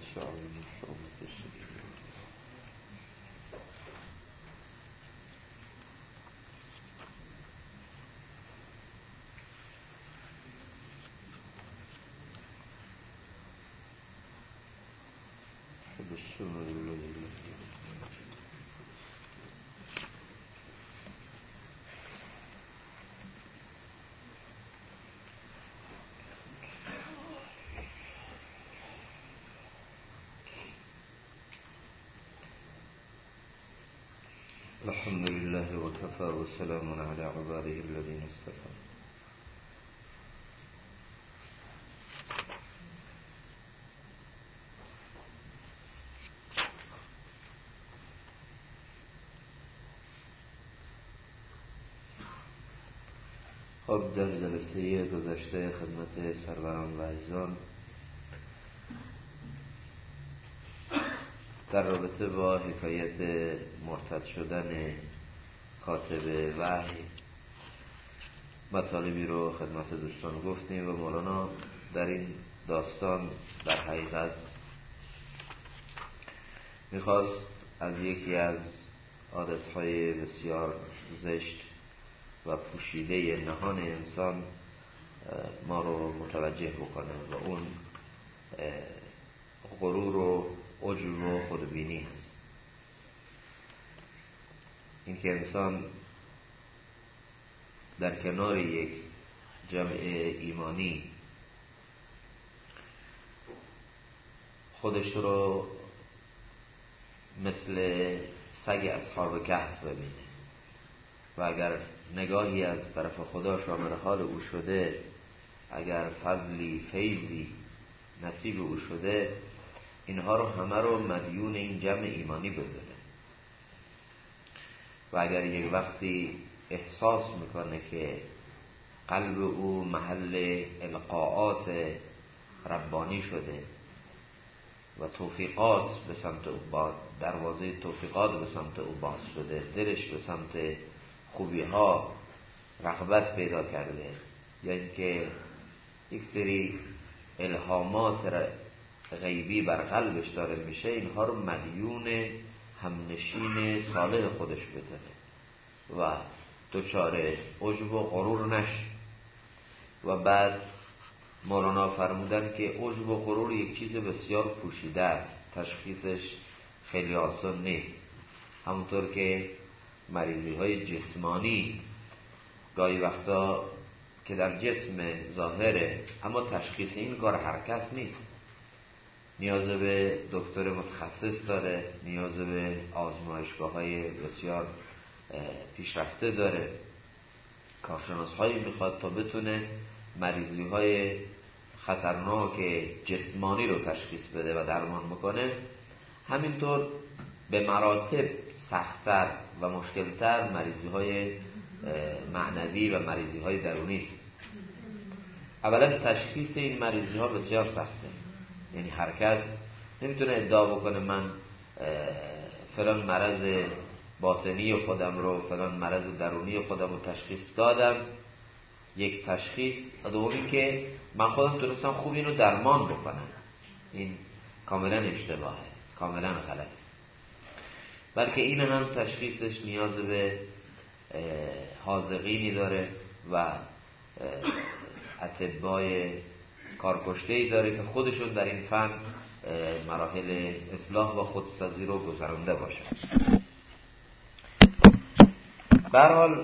الحمد لله وكفى وسلام على عباده الذين اصطفى. خب در جلسه گذشته خدمت سروران و عزیزان در رابطه با حکایت مرتد شدن کاتب وحی مطالبی رو خدمت دوستان گفتیم و مولانا در این داستان در حقیقت میخواست از یکی از عادتهای بسیار زشت و پوشیده نهان انسان ما رو متوجه بکنه و اون غرور و عجب و خودبینی هست. اینکه انسان در کنار یک جمع ایمانی خودش رو مثل سگ اصحاب کهف ببینه و اگر نگاهی از طرف خدا شامل حال او شده، اگر فضلی فیضی نصیب او شده، اینها رو همه رو مدیون این جمع ایمانی بدونه و اگر یک وقتی احساس میکنه که قلب او محل القاءات ربانی شده و توفیقات به سمت او دروازه توفیقات به سمت او باز شده، دلش به سمت خوبی ها رغبت پیدا کرده، یا اینکه یک سری الهامات غیبی بر قلبش داره میشه، اینها رو مدیون همنشین صالح خودش بدونه و دچار عجب و غرور نشه. و بعد مولانا فرمودن که عجب و غرور یک چیز بسیار پوشیده است، تشخیصش خیلی آسان نیست. همونطور که مریضی های جسمانی گاهی وقتا که در جسم ظاهره اما تشخیص این کار هر کس نیست، نیاز به دکتر متخصص داره، نیاز به آزمایشگاه های بسیار پیشرفته داره، کارشناس هایی میخواد تا بتونه مریضی های خطرناک جسمانی رو تشخیص بده و درمان بکنه. همینطور به مراتب سخت‌تر و مشکلتر مریضی های معنوی و مریضی های درونی است. اولا تشخیص این مریضی ها بسیار سخته، یعنی هر کس نمیتونه ادعا بکنه من فلان مرض باطنی خودم رو، فلان مرض درونی خودم رو تشخیص دادم. یک تشخیص، دومی که من خودم تونستم خوب اینو درمان بکنم، این کاملا اشتباهه، کاملا غلطه. بلکه این هم تشخیصش نیاز به حاذقینی داره و اطبای کارکشته‌ای داره که خودشون در این فن مراحل اصلاح و خودسازی رو گذرانده باشن. به هر حال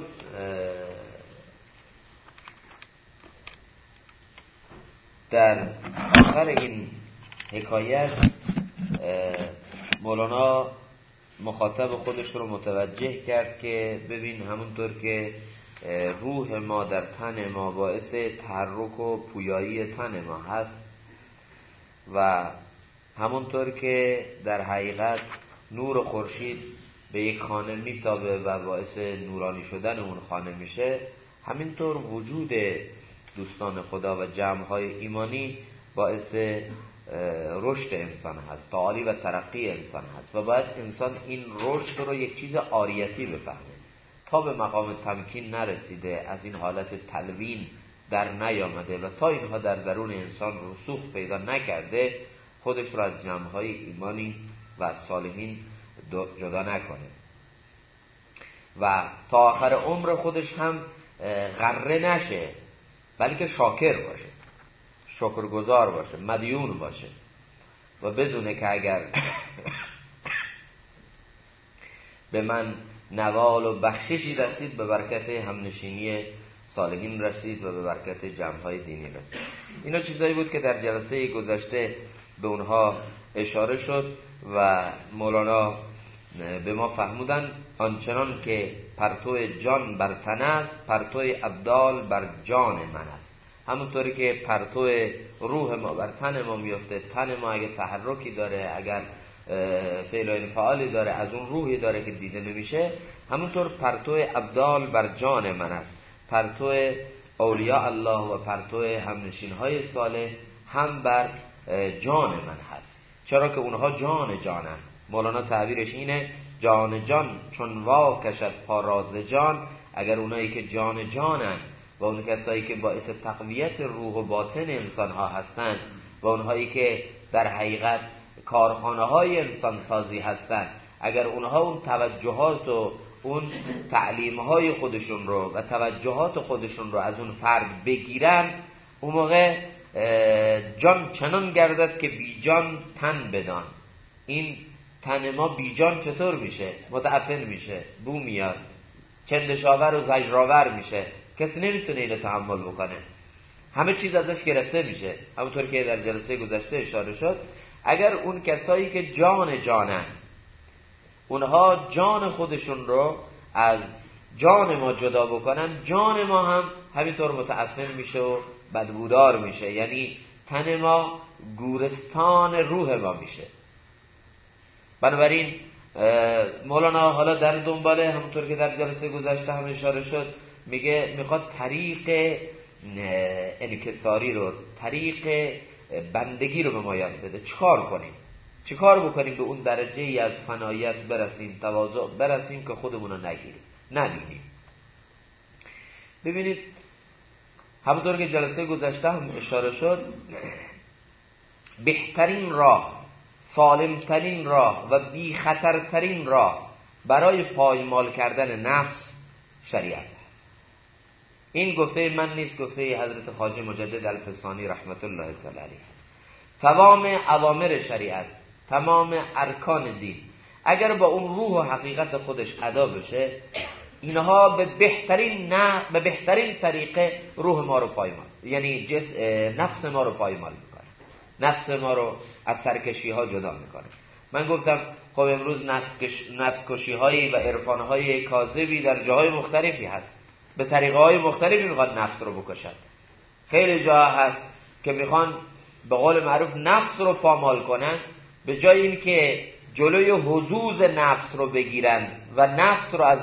در آخر این حکایت مولانا مخاطب خودش رو متوجه کرد که ببین، همونطور که روح ما در تن ما باعث تحرک و پویایی تن ما هست و همونطور که در حقیقت نور خورشید به یک خانه میتابه و باعث نورانی شدن اون خانه میشه، همینطور وجود دوستان خدا و جمع‌های ایمانی باعث رشد انسان هست، تعالی و ترقی انسان هست و باید انسان این رشد رو یک چیز عاریتی بفهمه. تا به مقام تمکین نرسیده، از این حالت تلوین در نیامده و تا اینها در درون انسان رسوخ پیدا نکرده، خودش را از جمع‌های ایمانی و از صالحین جدا نکنه و تا آخر عمر خودش هم غره نشه، بلکه شاکر باشه، شکرگزار باشه، مدیون باشه و بدونه که اگر به من نوال و بخششی رسید به برکت همنشینی صالحین رسید و به برکت جمع‌های دینی رسید. اینا چیزایی بود که در جلسه گذشته به اونها اشاره شد و مولانا به ما فهمودن آنچنان که پرتو جان بر تن است، پرتو ابدال بر جان من است. همونطوری که پرتو روح ما بر تن ما میفته، تن ما اگه تحرکی داره، اگر فعل و انفعالی داره، از اون روحی داره که دیده نمیشه، همونطور پرتو ابدال بر جان من است. پرتو اولیاء الله و پرتو همنشین‌های صالح هم بر جان من هست، چرا که اونها جان جانن. مولانا تعبیرش اینه: جان جان چون وا کشد پاراز جان. اگر اونایی که جان جانن و اون کسایی که باعث تقویت روح و باطن انسان ها هستند و اونهایی که در حقیقت کارخانه های انسان سازی هستند، اگر اونها اون توجهات و اون تعلیم های خودشون رو و توجهات خودشون رو از اون فرد بگیرن، اون موقع جان چنان گردد که بی جان تن بدان. این تن ما بی جان چطور میشه؟ متعفن میشه، بو میاد، چندشاور و زجرآور میشه، کسی نمیتونه اینو تحمل بکنه، همه چیز ازش گرفته میشه. همونطور که در جلسه گذشته اشاره شد، اگر اون کسایی که جان جانن اونها جان خودشون رو از جان ما جدا بکنن، جان ما هم همینطور متعفن میشه و بدبودار میشه، یعنی تن ما گورستان روح ما میشه. بنابراین مولانا حالا در دنباله، همونطور که در جلسه گذشته هم اشاره شد، میخواد طریق انکساری رو، طریق بندگی رو به ما یاد بده. چیکار بکنیم به اون درجه ای از فنایت برسیم، تواضع برسیم که خودمون رو نبینیم. ببینید همونطور که جلسه گذشته هم اشاره شد، بهترین راه، سالمترین راه و بی خطرترین راه برای پایمال کردن نفس شریعت است. این گفته من نیست، گفته حضرت خواجه مجدد الفسانی رحمت الله تعالی علیه است. تمام اوامر شریعت، تمام ارکان دین اگر با اون روح و حقیقت خودش ادا بشه، اینها به بهترین طریقه روح ما رو پایمال، یعنی نفس ما رو پایمال میکنه، نفس ما رو از سرکشی ها جدا میکنه. من گفتم خب امروز نفس کشی هایی و عرفان های کاذبی در جاهای مختلفی هست، به طریقه های مختلفی میخواد نفس رو بکشن. خیلی جا هست که میخوان به قول معروف نفس رو پامال کنن، به جای این که جلوی حظوظ نفس رو بگیرن و نفس رو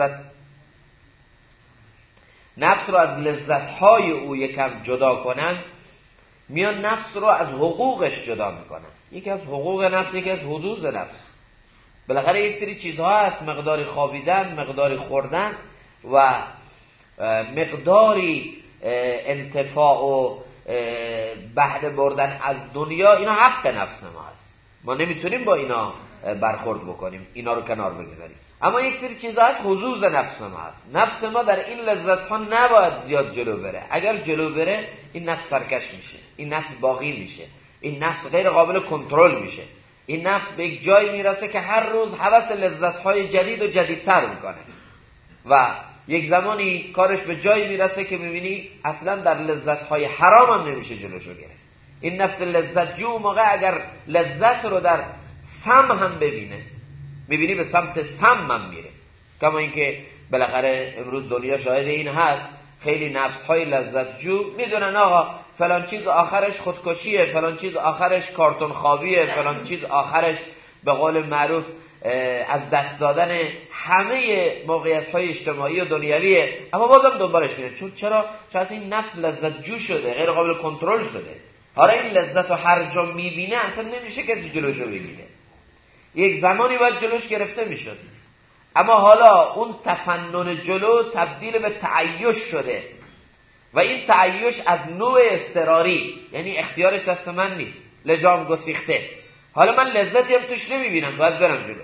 از لذت‌های او یکم جدا کنن، میان نفس رو از حقوقش جدا میکنن. یکی از حقوق نفس، یکی از حظوظ نفس. بالاخره یک سری چیزها هست، مقداری خوابیدن، مقداری خوردن و مقداری انتفاع و بهره بردن از دنیا، اینا حق نفس ما هست، ما نمیتونیم با اینا برخورد بکنیم، اینا رو کنار بگذاریم. اما یک سری چیزها هست حظوظ نفس ما هست. نفس ما در این لذت ها نباید زیاد جلو بره. اگر جلو بره این نفس سرکش میشه، این نفس باقی میشه، این نفس غیر قابل کنترل میشه، این نفس به یک جایی میرسه که هر روز هوس لذت های جدید و جدیدتر میکنه و یک زمانی کارش به جایی میرسه که میبینی اصلا در لذت های حرام هم نمیشه جلوشو گرفت. این نفس لذت جو موقع اگر لذت رو در سم هم ببینه، میبینی به سمت سم هم میره. کما اینکه بالاخره امروز دنیا شاهد این هست، خیلی نفس های لذت جو میدونن آقا فلان چیز آخرش خودکشیه، فلان چیز آخرش کارتون خوابیه، فلان چیز آخرش به قول معروف از دست دادن همه موقعیت های اجتماعی و دنیویه، اما بازم دنبالش میره. چرا این نفس لذت جو شده، غیر قابل کنترل شده. حالا این لذت رو هر جا میبینه اصلا نمیشه کسی جلوشو بگیره. یک زمانی باید جلوش گرفته میشد، اما حالا اون تفنن جلو تبدیل به تعیش شده و این تعیش از نوع اضطراری، یعنی اختیارش دست من نیست، لجام گسیخته. حالا من لذتی هم توش نمیبینم، باید برم جلو.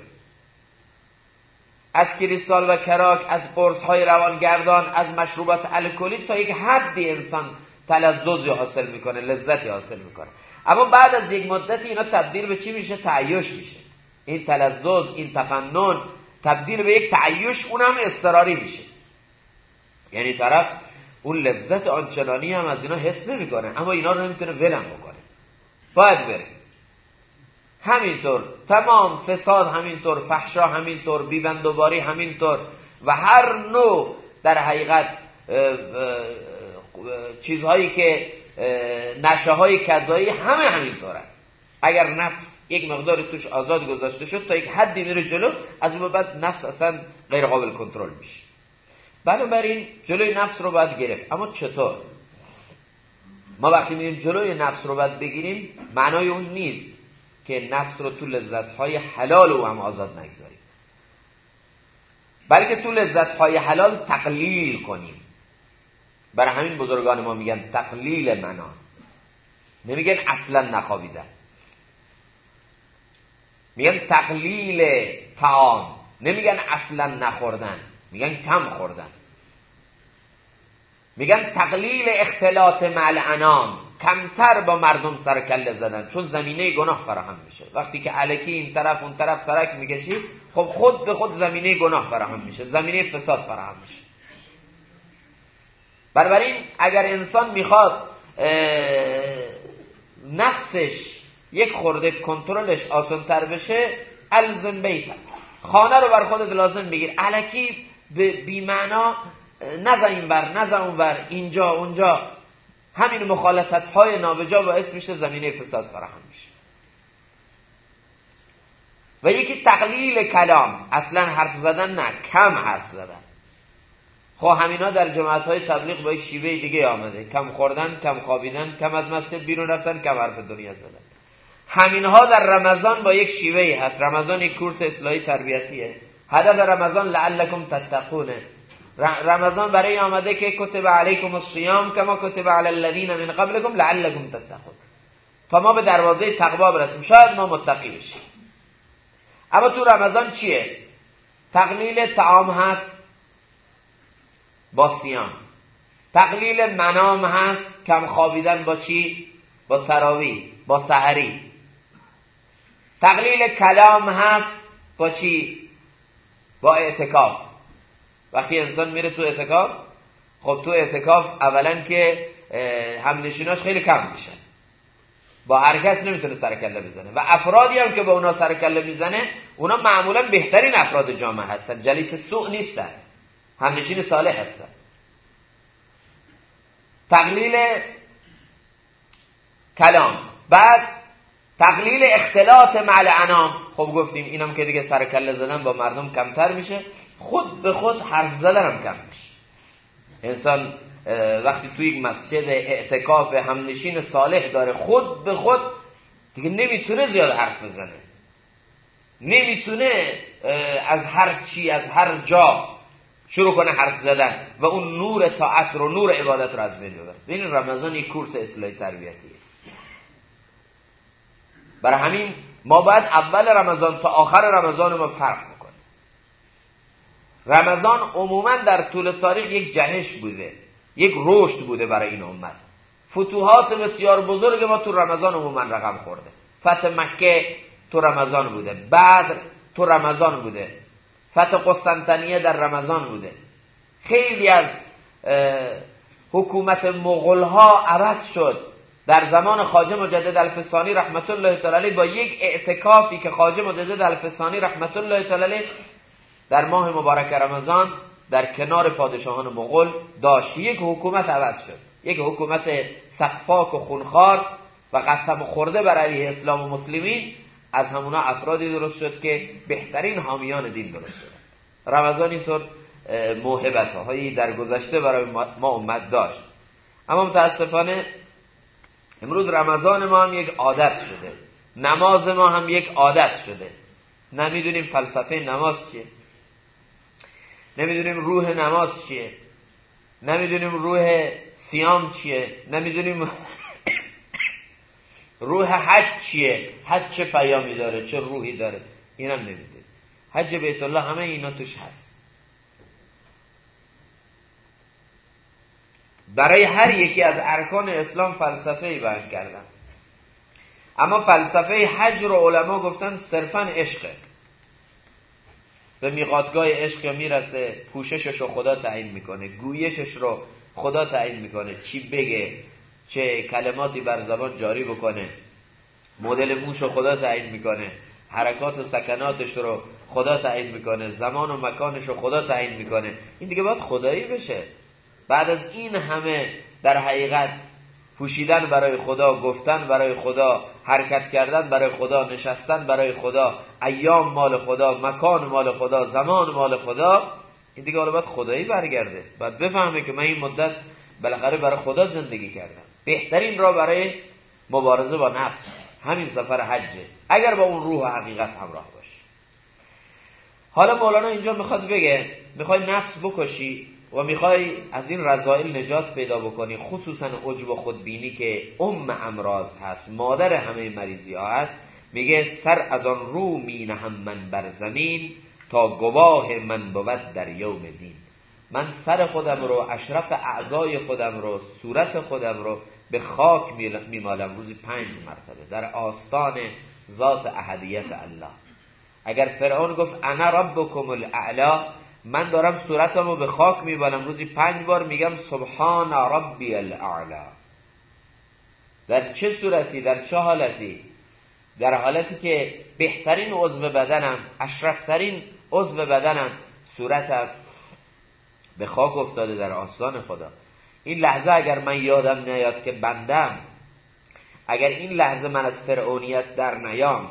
از کریستال و کراک، از قرص‌های روانگردان، از مشروبات الکلی تا یک حدی انسان تلذذی حاصل میکنه، لذتی حاصل میکنه. اما بعد از یک مدتی اینا تبدیل به چی میشه؟ تعیش میشه. این تلذذ، این تفنن تبدیل به یک تعیش، اونم اضطراری میشه. یعنی طرف اون لذت آنچنانی هم از اینا حس نمیکنه، اما اینا رو نمیتونه ولم بکنه، باید بره. همینطور تمام فساد، همینطور فحشا، همینطور بیبندوباری، همینطور و هر نوع در حقیقت چیزهایی که نشه های کذایی همینطوره. اگر نفس یک مقدار توش آزاد گذاشته شد تا یک حدی میره جلو، از اون بعد نفس اصلا غیر قابل کنترل میشه. بنابراین جلوی نفس رو باید گرفت. اما چطور؟ ما وقتی میگیم جلوی نفس رو باید بگیریم، معنای اون نیست که نفس رو تو لذت‌های حلال او هم آزاد نگذاریم، بلکه تو لذت‌های حلال تقلیل کنیم. برای همین بزرگان ما میگن تقلیل منان، نمیگن اصلا نخوابیدن، میگن تقلیل طعام، نمیگن اصلا نخوردن، میگن کم خوردن. میگن تقلیل اختلاط مع الانام، کمتر با مردم سر کله زدن، چون زمینه گناه فراهم میشه. وقتی که الکی این طرف اون طرف سرک میکشی، خب خود به خود زمینه گناه فراهم میشه، زمینه فساد فراهم میشه. بنابراین اگر انسان میخواد نفسش یک خورده کنترلش آسان‌تر بشه، الزم بیت، خانه رو بر خودت لازم بگیر، الکی بی معنا نزن اینور نزن اونور، اینجا اونجا. همین مخالطت های نابجا باعث میشه زمینه فساد فراهم میشه. و یکی تقلیل کلام، اصلا حرف زدن نه، کم حرف زدن. خب همینا در جماعت های تبلیغ با یک شیوه دیگه آمده، کم خوردن، کم خوابیدن، کم از مسجد بیرون رفتن، کم حرف دنیا زدن. همینها در رمضان با یک شیوهی هست. رمضان یک کورس اصلاحی تربیتیه. هدف رمضان لعلکم تتقونه. رمضان برای آمده که کتب علیکم الصیام کما کتب علی الذین من قبلکم لعلکم تتقون، تا ما به دروازه تقوا برسیم، شاید ما متقی بشیم. اما تو رمضان چیه؟ تقلیل طعام هست با صیام، تقلیل منام هست، کم خوابیدن با چی؟ با تراویح، با سحری. تقلیل کلام هست با چی؟ با اعتکاف. وقتی انسان میره تو اعتکاف، خب تو اعتکاف اولا که همنشیناش خیلی کم میشن، با هر کس نمیتونه سرکله بزنه، و افرادی هم که با اونا سرکله میزنه اونا معمولا بهترین افراد جامعه هستن، جلیس سوء نیستن، همنشین صالح هستن. تقلیل کلام، بعد تقلیل اختلاط مع الانام. خب گفتیم اینم که دیگه سرکله زدن با مردم کمتر میشه، خود به خود حرف زدن هم کم میشه. انسان وقتی توی یک مسجد اعتکاف همنشین صالح داره، خود به خود دیگه نمیتونه زیاد حرف بزنه، نمیتونه از هر چی از هر جا شروع کنه حرف زدن و اون نور طاعت رو، نور عبادت رو از بین ببره. ببین رمضان یک کورس اصلاحی تربیتیه. برای همین ما باید اول رمضان تا آخر رمضان ما فرق بکنیم. رمضان عموما در طول تاریخ یک جهش بوده، یک رشد بوده برای این امت. فتوحات بسیار بزرگ ما تو رمضان عموما رقم خورده. فتح مکه تو رمضان بوده، بدر تو رمضان بوده، فتح قسطنطنیه در رمضان بوده. خیلی از حکومت مغول ها عوض شد در زمان خواجه مجدد الفسانی رحمت الله تعالی علیه، با یک اعتکافی که خواجه مجدد الفسانی رحمت الله تعالی علیه در ماه مبارک رمضان در کنار پادشاهان مغول داشت، یک حکومت عوض شد. یک حکومت سفاک و خونخوار و قسم خورده بر علیه اسلام و مسلمین، از همونا افرادی درست شد که بهترین حامیان دین درست شد. رمضان اینطور موهبت هایی در گذشته برای ما امت داشت، اما متاسفانه امروز رمضان ما هم یک عادت شده، نماز ما هم یک عادت شده. نمیدونیم فلسفه نماز چیه، نمیدونیم روح نماز چیه، نمیدونیم روح صیام چیه، نمیدونیم روح حج چیه؟ حج چه پیامی داره؟ چه روحی داره؟ اینم نمیدونید. حج بیت الله همه اینا توش هست. برای هر یکی از ارکان اسلام فلسفه‌ای بیان کردن، اما فلسفه حج رو علما گفتن صرفاً عشقه. به میقاتگاه عشق میرسه، پوششش رو خدا تعیین میکنه، گویشش رو خدا تعیین میکنه، چی بگه، چه کلماتی بر زبان جاری بکنه، مدل موش رو خدا تعیین میکنه، حرکات و سکناتش رو خدا تعیین میکنه، زمان و مکانش رو خدا تعیین میکنه. این دیگه باید خدایی بشه. بعد از این همه در حقیقت پوشیدن برای خدا، گفتن برای خدا، حرکت کردن برای خدا، نشستن برای خدا، ایام مال خدا، مکان مال خدا، زمان مال خدا، این دیگه حالا باید خدایی برگرده. باید بفهمه که من این مدت بالاخره برای خدا زندگی کردم. بهترین راه برای مبارزه با نفس همین سفر حجه، اگر با اون روح حقیقت همراه باشه. حالا مولانا اینجا میخواد بگه میخوای نفس بکشی و میخوای از این رذائل نجات پیدا بکنی، خصوصا عجب و خودبینی که امراض هست، مادر همه مریضی ها هست. میگه سر از آن رو می نهم من بر زمین، تا گواه من بود در یوم دین. من سر خودم رو، اشرف اعضای خودم رو، صورت خودم رو به خاک میمالم روزی 5 مرتبه در آستان ذات احدیت الله. اگر فرعون گفت انا ربکم الاعلی، من دارم صورتم رو به خاک میبالم روزی 5 بار میگم سبحان ربی الاعلی. در چه صورتی؟ در چه حالتی؟ در حالتی که بهترین عضو بدنم، اشرفترین عضو بدنم، صورتم به خاک افتاده در آستان خدا. این لحظه اگر من یادم نیاد که بندم، اگر این لحظه من از فرعونیت در نیام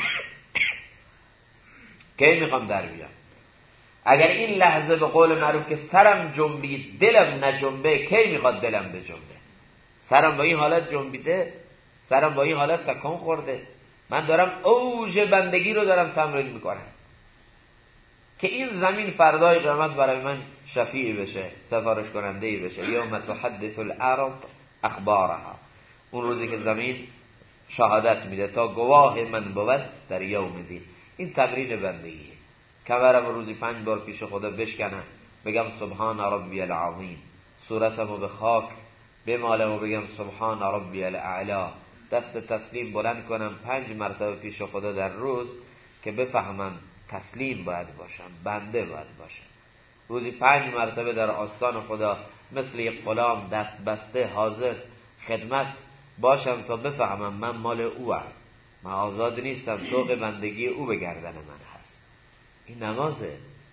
کی میخوام در بیام؟ اگر این لحظه به قول معروف که سرم جنبید دلم نجنبه، کی میخواد دلم بجنبه؟ سرم با این حالت جنبیده، سرم با این حالت تکان خورده، من دارم اوج بندگی رو دارم تمرین میکنم که این زمین فردای قیامت برای من شفیع بشه، سفارش کننده‌ای بشه. یوم تحدث الارض اخبارها، اون روزی که زمین شهادت میده تا گواه من بود در یوم دین. این تمرین بندگیه. کمرم روزی 5 بار پیش خدا بشکنم، بگم سبحان ربی العظیم، صورتمو به خاک بمالم و بگم سبحان ربی الاعلی، دست تسلیم بلند کنم 5 مرتبه پیش خدا در روز که بفهمم تسلیم باید باشم، بنده باید باشم. روزی 5 مرتبه در آستان خدا مثل یک غلام دست بسته حاضر خدمت باشم تا بفهمم من مال اوام، من آزاد نیستم، طوق بندگی او به گردن من هست. این نمازه.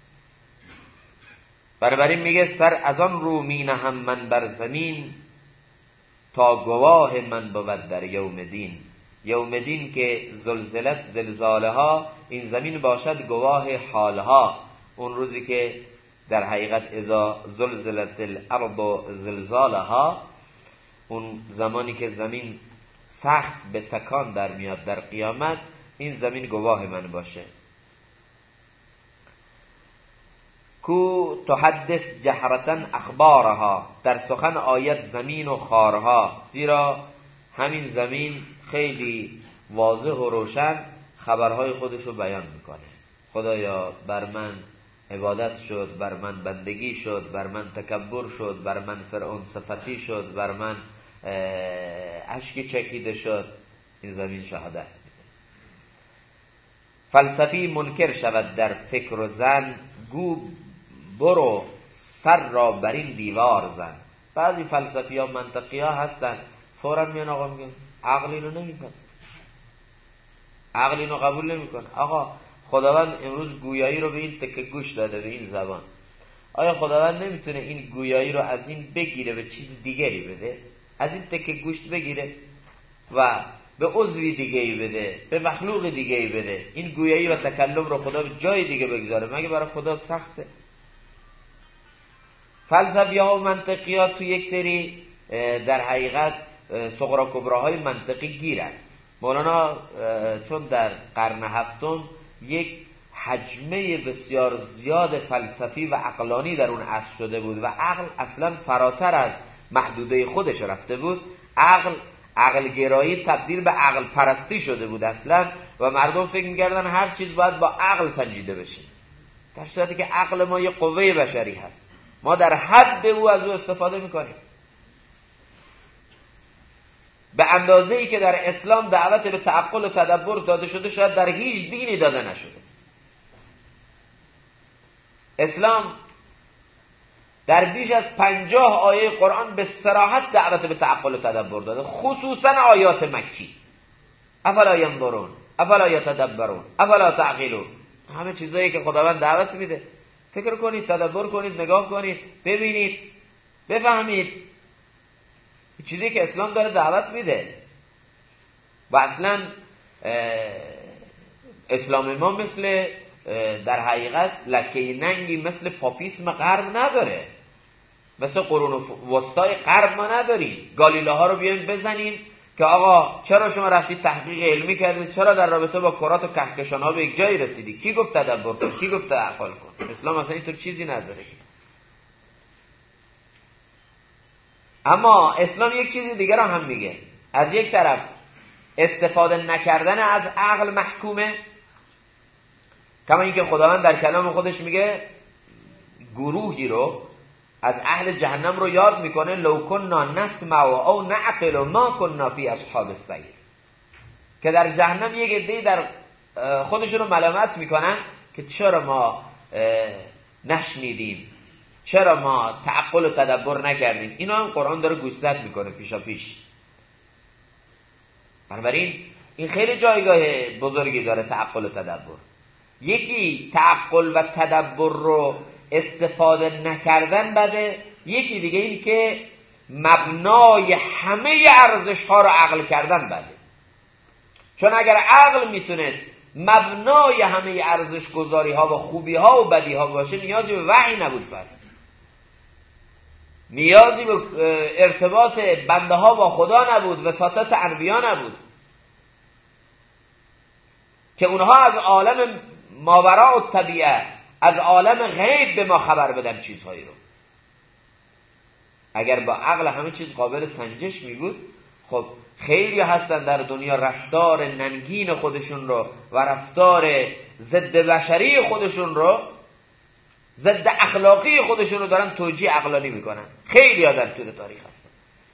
بنابراین میگه سر از آن رو می نهم من بر زمین، تا گواه من بود در یوم دین. یوم دین که زلزلت زلزالها، این زمین باشد گواه حالها. اون روزی که در حقیقت اذا زلزلت الارض زلزالها، اون زمانی که زمین سخت به تکان در میاد در قیامت، این زمین گواه من باشه. کو تحدث جهرتن اخبارها، در سخن آید زمین و خارها، زیرا همین زمین خیلی واضح و روشن خبرهای خودشو بیان میکنه. خدایا بر من عبادت شد، بر من بندگی شد، بر من تکبر شد، بر من فرعون صفتی شد، بر من اشکی چکیده شد. این زمین شهادت میده. فلسفی منکر شود در فکر و زن، گو برو سر را بر این دیوار زن. بعضی فلسفی ها منطقی ها هستن، فوراً میان آقا میگن عقل اینو نمیپذیره، عقل اینو قبول نمیکنه. آقا خداوند امروز گویایی رو به این تکه گوش داده، به این زبان. آیا خداوند نمیتونه این گویایی رو از این بگیره به چیز دیگری بده؟ از این تکه گوشت بگیره و به عضوی دیگه‌ای بده، به مخلوق دیگه‌ای بده. این گویایی و تکلم رو خدا به جای دیگه بگذاره، مگه برای خدا سخته؟ فلسفی‌ها و منطقیات تو یک سری در حقیقت صغرا کبراهای منطقی گیرن. مولانا چون در قرن هفتم یک حجمه بسیار زیاد فلسفی و عقلانی در اون عصر شده بود و عقل اصلا فراتر از محدوده خودش رفته بود. عقل عقل گرایی تبدیل به عقل پرستی شده بود اصلا و مردم فکر می‌کردن هر چیز باید با عقل سنجیده بشه، در صورتی که عقل ما یه قوه بشری هست، ما در حد او از او استفاده میکنیم. به اندازه‌ای که در اسلام دعوت به تعقل و تدبر داده شده شاید در هیچ دینی داده نشده. اسلام در بیش از 50 آیه قرآن به صراحت دعوت به تعقل و تدبر داده، خصوصا آیات مکی. افلا ینظرون افلا یتدبرون افلا تعقلون، همه چیزایی که خداوند دعوت میده، فکر کنید، تدبر کنید، نگاه کنید، ببینید، بفهمید. چیزی که اسلام داره دعوت میده. و اصلا اسلام ما مثل در حقیقت لکه ننگی مثل پاپیسم غرب نداره، مثل قرون وسطای غرب ما نداریم. گالیله‌ها رو بیاین بزنین که آقا چرا شما رفتید تحقیق علمی کردید، چرا در رابطه با کرات و کهکشان‌ها به یک جایی رسیدی، کی گفت تدبر کن، کی گفت تعقل کن؟ اسلام اصلا اینطور چیزی نداره. اما اسلام یک چیزی دیگر هم میگه. از یک طرف استفاده نکردن از عقل محکومه، کما اینکه خداوند در کلام خودش میگه گروهی رو از اهل جهنم رو یاد میکنه، لو کنا نسمع او نعقل ما کنا فی اصحاب السعیر، که در جهنم یک عده‌ای در خودشون رو ملامت میکنن که چرا ما نشنیدیم، چرا ما تعقل و تدبر نکردیم. اینا هم قرآن داره گوشزد میکنه پیشا پیش. بنابراین این خیلی جایگاه بزرگی داره تعقل و تدبر. یکی تعقل و تدبر رو استفاده نکردن بده، یکی دیگه این که مبنای همه ارزش ها رو عقل کردن بده. چون اگر عقل میتونست مبنای همه ارزش گذاری ها و خوبی ها و بدی ها باشه، نیازی به وحی نبود، پس نیازی به ارتباط بنده ها با خدا نبود، وساطت انبیا نبود که اونها از عالم ماوراء الطبیعه، از عالم غیب به ما خبر بدن چیزهایی رو. اگر با عقل همه چیز قابل سنجش می بود، خب خیلی هستن در دنیا رفتار ننگین خودشون رو و رفتار ضد بشری خودشون رو، ضد اخلاقی خودشون رو دارن توجیه عقلانی میکنن. خیلی ها در طول تاریخ هستن.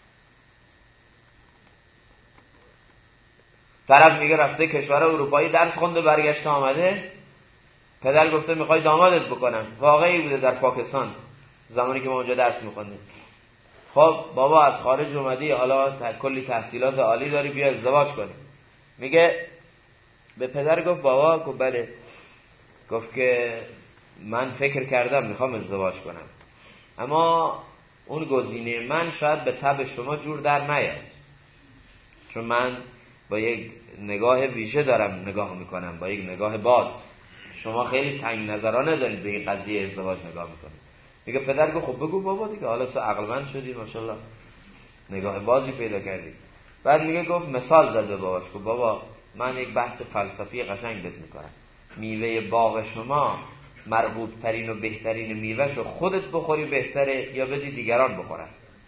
طرف میگه رفته کشور اروپایی درس خونده برگشته آمده، پدر گفته میخوای دامادت بکنم. واقعی بوده در پاکستان زمانی که ما اونجا درس میخوندیم. خب بابا از خارج اومدی، حالا کلی تحصیلات عالی داری، بیا ازدواج کنی. میگه به پدر گفت بابا، گفت بله، گفت که من فکر کردم میخوام ازدواج کنم، اما اون گزینه من شاید به طبع شما جور در نیاد، چون من با یک نگاه ویژه دارم نگاه میکنم، با یک نگاه باز. شما خیلی تنگ نظرانه دارید به این قضیه ازدواج نگاه میکنید. میگه پدر گفت خب بگو بابا دیگه، حالا تو عقلمند شدی ماشاءالله، نگاه بازی پیدا کردی. بعد میگه گفت مثال زده باباش، گفت بابا من یک بحث فلسفی قشنگ بهت میکنم. میوه باغ شما مرغوب ترین و بهترین میوهشو خودت بخوری بهتره یا بدی دیگران بخورن؟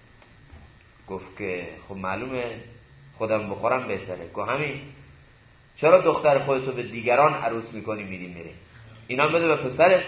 گفت که خب معلومه خودم بخورم بهتره. گفت همین، چرا دختر خودتو به دیگران عروس میکنی میری میری؟ اینا بده به پسرت.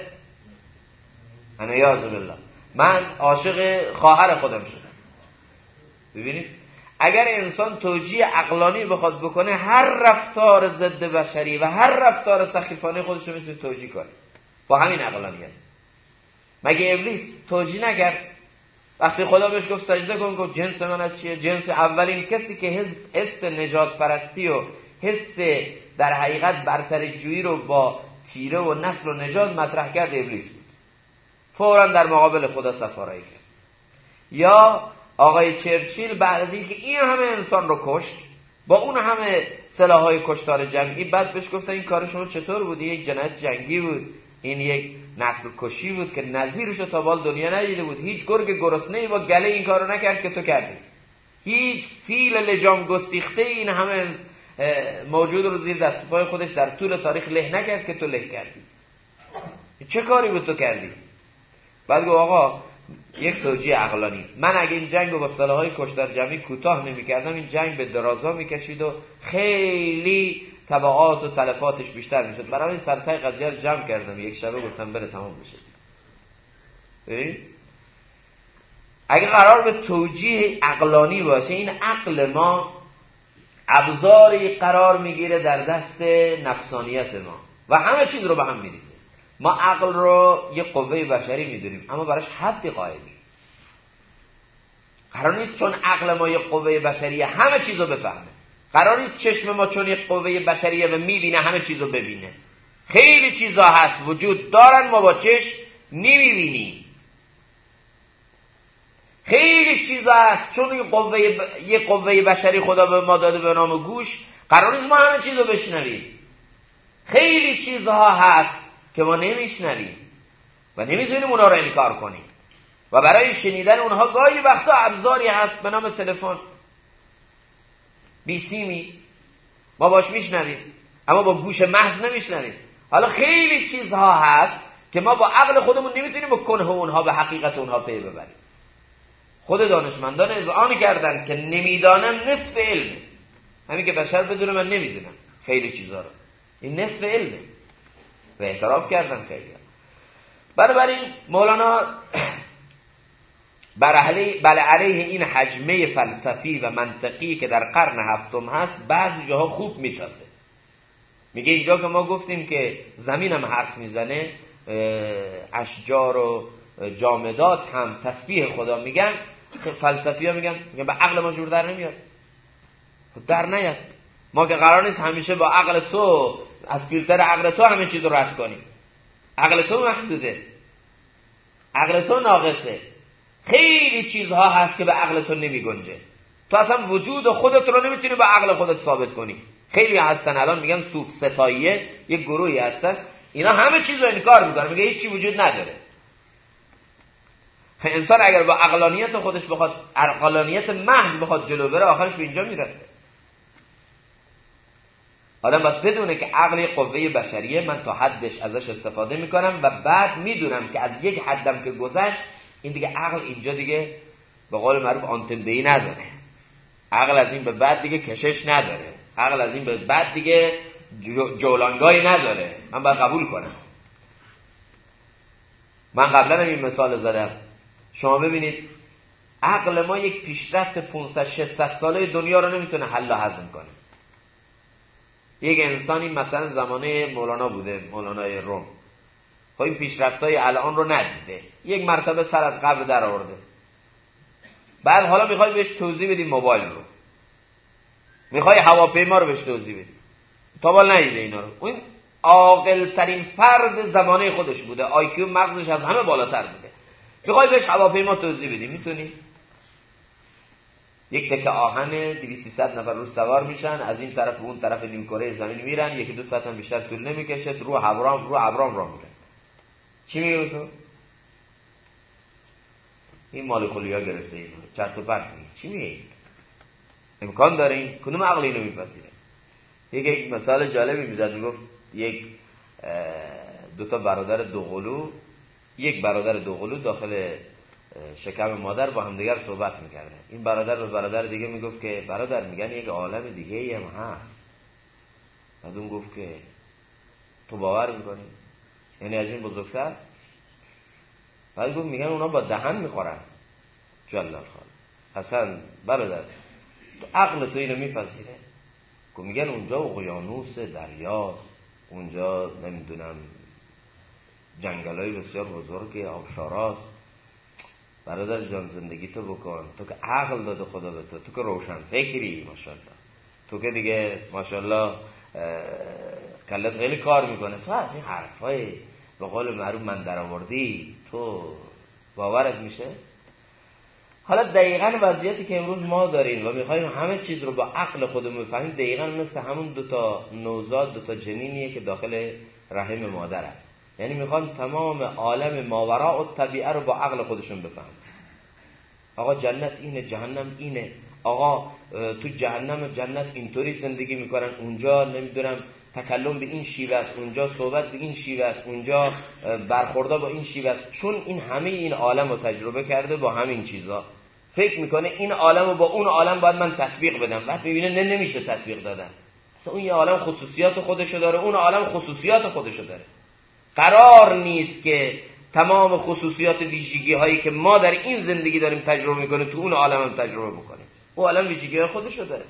انا یعوذ بالله، من عاشق خواهر خودم شدم. ببینید اگر انسان توجیه عقلانی بخواد بکنه، هر رفتار ضد بشری و هر رفتار سخیفانه خودش رو میتونه توجیه کنه با همین عقلانیت. مگه ابلیس توجیه نکرد؟ وقتی خدا بهش گفت سجده کن، گفت جنس من از چیه؟ جنس اولین کسی که حس نجات پرستی و حس در حقیقت برتری جویی رو با تیره و نسل و نجات مطرح کرد ابلیس بود. فوراً در مقابل خدا سفارایی کرد. یا آقای چرچیل بعد از اینکه این همه انسان رو کشت با اون همه سلاح‌های کشتار جمعی، بعد بهش گفتن این کار شما چطور بود؟ یک جنایت جنگی بود، این یک نسل کشی بود که نظیرش رو تا بال دنیا ندیده بود. هیچ گرگ گرسنه‌ای با گله این کارو نکرد که تو کردی. هیچ فیل لجام گسیخته این همه موجود رو زیر دست پای خودش در طول تاریخ له نکرد که تو له کردی. چه کاری بود تو کردی؟ بعد گفت آقا یک توجیه عقلانی. من اگه این جنگ رو با سلاح‌های کشتار جمعی کوتاه نمی‌کردم، این جنگ به درازا می‌کشید و خیلی تبعات و تلفاتش بیشتر می‌شد. برای این سرتای قضیه رو جمع کردم، یک شبه گفتم بره تمام بشه. ببین اگه قرار به توجیه عقلانی باشه، این عقل ما ابزاری قرار میگیره در دست نفسانیت ما و همه چیز رو به هم میریزه. ما عقل رو یه قوه بشری میدونیم اما براش حدی قائلیم. قرار نیست چون عقل ما یه قوه بشریه همه چیز رو بفهمه. قرار نیست چشم ما چون یه قوه بشریه و میبینه همه چیز رو ببینه. خیلی چیزا هست وجود دارن ما با چشم نمیبینیم. خیلی چیزا هست چون یه قوه بشری خدا به ما داده به نام گوش، قرار نیست ما همه چیز رو بشنویم. خیلی چیزها هست که ما نمیشنویم و نمیتونیم اونا رو انکار کنیم و برای شنیدن اونها گاهی وقتا ابزاری هست به نام تلفن بیسیمی ما باش میشنویم اما با گوش محض نمیشنویم. حالا خیلی چیزها هست که ما با عقل خودمون نمیتونیم به کنه اونها به حقیقت اونها پی ببریم. خود دانشمندان اذعان کردن که نمیدانم نصف علمه. همین که بشر بدونه من نمیدونم خیلی چیزا رو، این نصف علمه و اعتراف کردن خیلی. بنابراین مولانا بر علیه این حجمه فلسفی و منطقی که در قرن هفتم هست بعضی جاها خوب میتازه. میگه اینجا که ما گفتیم که زمین هم حرف میزنه، اشجار و جامدات هم تسبیح خدا میگن، فلسفی ها میگن به عقل ما جور در نمیاد. خب در نیاد. ما که قرار نیست همیشه با عقل تو از فیلتر عقل تو همه چیز رو رد کنیم. عقل تو محدوده، عقل تو ناقصه. خیلی چیزها هست که به عقل تو نمی گنجه. تو اصلا وجود خودت رو نمیتونی به عقل خودت ثابت کنی. خیلی هستن الان میگن صوف ستاییه، یک گروهی هستن اینا همه چیز رو انکار میکنن، میگه هیچ چی وجود نداره. انسان اگر با عقلانیت خودش بخواد، عقلانیت محض بخواد جلو بره، آخرش به اینجا میرسه. آدم باید بدونه که عقل قوه بشریه، من تا حدش ازش استفاده میکنم و بعد میدونم که از یک حدم که گذشت این دیگه عقل اینجا دیگه به قول معروف آنتندهی نداره. عقل از این به بعد دیگه کشش نداره. عقل از این به بعد دیگه جولانگاهی نداره. من باید قبول کنم. من قبلا هم این مثال زدم. شما ببینید عقل ما یک پیشرفت 500-600 ساله دنیا رو نمیتونه حل و هضم کنه. یک انسانی مثلا زمانه مولانا بوده، مولانای روم، خب این پیشرفت‌های الان رو ندیده، یک مرتبه سر از قبر در آورده، بعد حالا میخوای بهش توضیح بدی موبایل رو، میخوای هواپیما رو بهش توضیح بدی، تا بال ندیده اینا رو. اون عاقل ترین فرد زمانه خودش بوده، آیکیو مغزش از همه بالاتر بوده، میخوای بهش هواپیما توضیح بدی، میتونی؟ یک تکه آهن 200-300 نفر رو سوار میشن، از این طرف و اون طرف نیم کره زمین میرن، 1-2 ساعت هم بیشتر طول نمیکشه، رو ابرام راه میرن. چی میگه تو؟ این مال خلیا گرفته اینو چرت و پرت میگه. چی میگه؟ امکان داره این؟ کدوم عقل اینو میپذیره؟ یک مثال جالبی میزد، میگفت یک 2 تا برادر دوقلو، یک برادر دوقلو داخل شکم مادر با هم دیگر صحبت میکردن. این برادر به برادر دیگه میگفت که برادر میگن یک عالم دیگه هم هست. بعد اون گفت که تو باور میکنی؟ یعنی از این بزرگتر؟ بعد گفت میگن اونا با دهن میخورن. جلال خال حسن برادر تو عقل تو اینو میپذیره؟ که میگن اونجا اقیانوس دریاست، اونجا نمیدونم جنگلای بسیار بزرگ آبشاراست. برادر جان زندگی تو بکن، تو که عقل داده خدا به تو که روشن فکری، ماشاءالله، تو که دیگه ماشاءالله کلت خیلی کار میکنه، تو از این حرفای به قول معروف من در آوردی تو باورت میشه؟ حالا دقیقاً وضعیتی که امروز ما داریم و میخوایم همه چیز رو با عقل خودمون بفهمیم، دقیقاً مثل همون 2 تا نوزاد، 2 تا جنینیه که داخل رحم مادره. یعنی میخوان تمام عالم ماوراء و طبیعه رو با عقل خودشون بفهمن. آقا جنت اینه، جهنم اینه، آقا تو جهنم و جنت اینطوری زندگی میکنن، اونجا نمیدونم تکلم به این شیوه است، اونجا صحبت به این شیوه است، اونجا برخوردها با این شیوه است. چون این همه این عالم رو تجربه کرده با همین چیزا، فکر میکنه این عالم رو با اون عالم باید من تطبیق بدم. بعد میبینه نمیشه تطبیق دادن. اون یه عالم خصوصیات خودشو داره، اون عالم خصوصیات خودشو داره. قرار نیست که تمام خصوصیات ویژگی هایی که ما در این زندگی داریم تجربه میکنیم تو اون عالم هم تجربه بکنیم. اون عالم ویژگی های خودشو داره.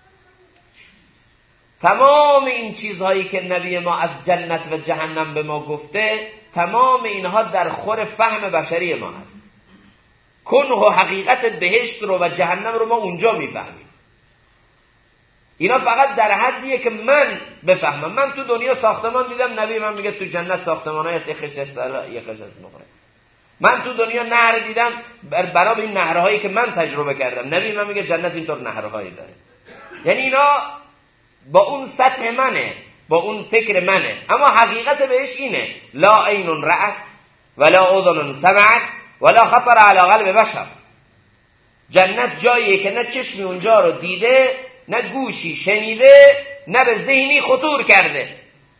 تمام این چیزهایی که نبی ما از جنت و جهنم به ما گفته، تمام اینها در خور فهم بشری ما هست. کنه حقیقت بهشت رو و جهنم رو ما اونجا میفهمیم. اینا فقط در حدیه که من بفهمم. من تو دنیا ساختمان دیدم، نبی من میگه تو جنت ساختمان‌های هست، یه خشت میخوره. من تو دنیا نهر دیدم، برای این نهرهایی که من تجربه کردم، نبی من میگه جنت اینطور نهرهایی داره. یعنی اینا با اون سطح منه، با اون فکر منه، اما حقیقت بهش اینه: لا عین رأت ولا اذن سمعت ولا خطر علی قلب بشر. جنت جاییه که نه چشمی اونجا رو دیده، نه گوشی شنیده، نه به ذهنی خطور کرده.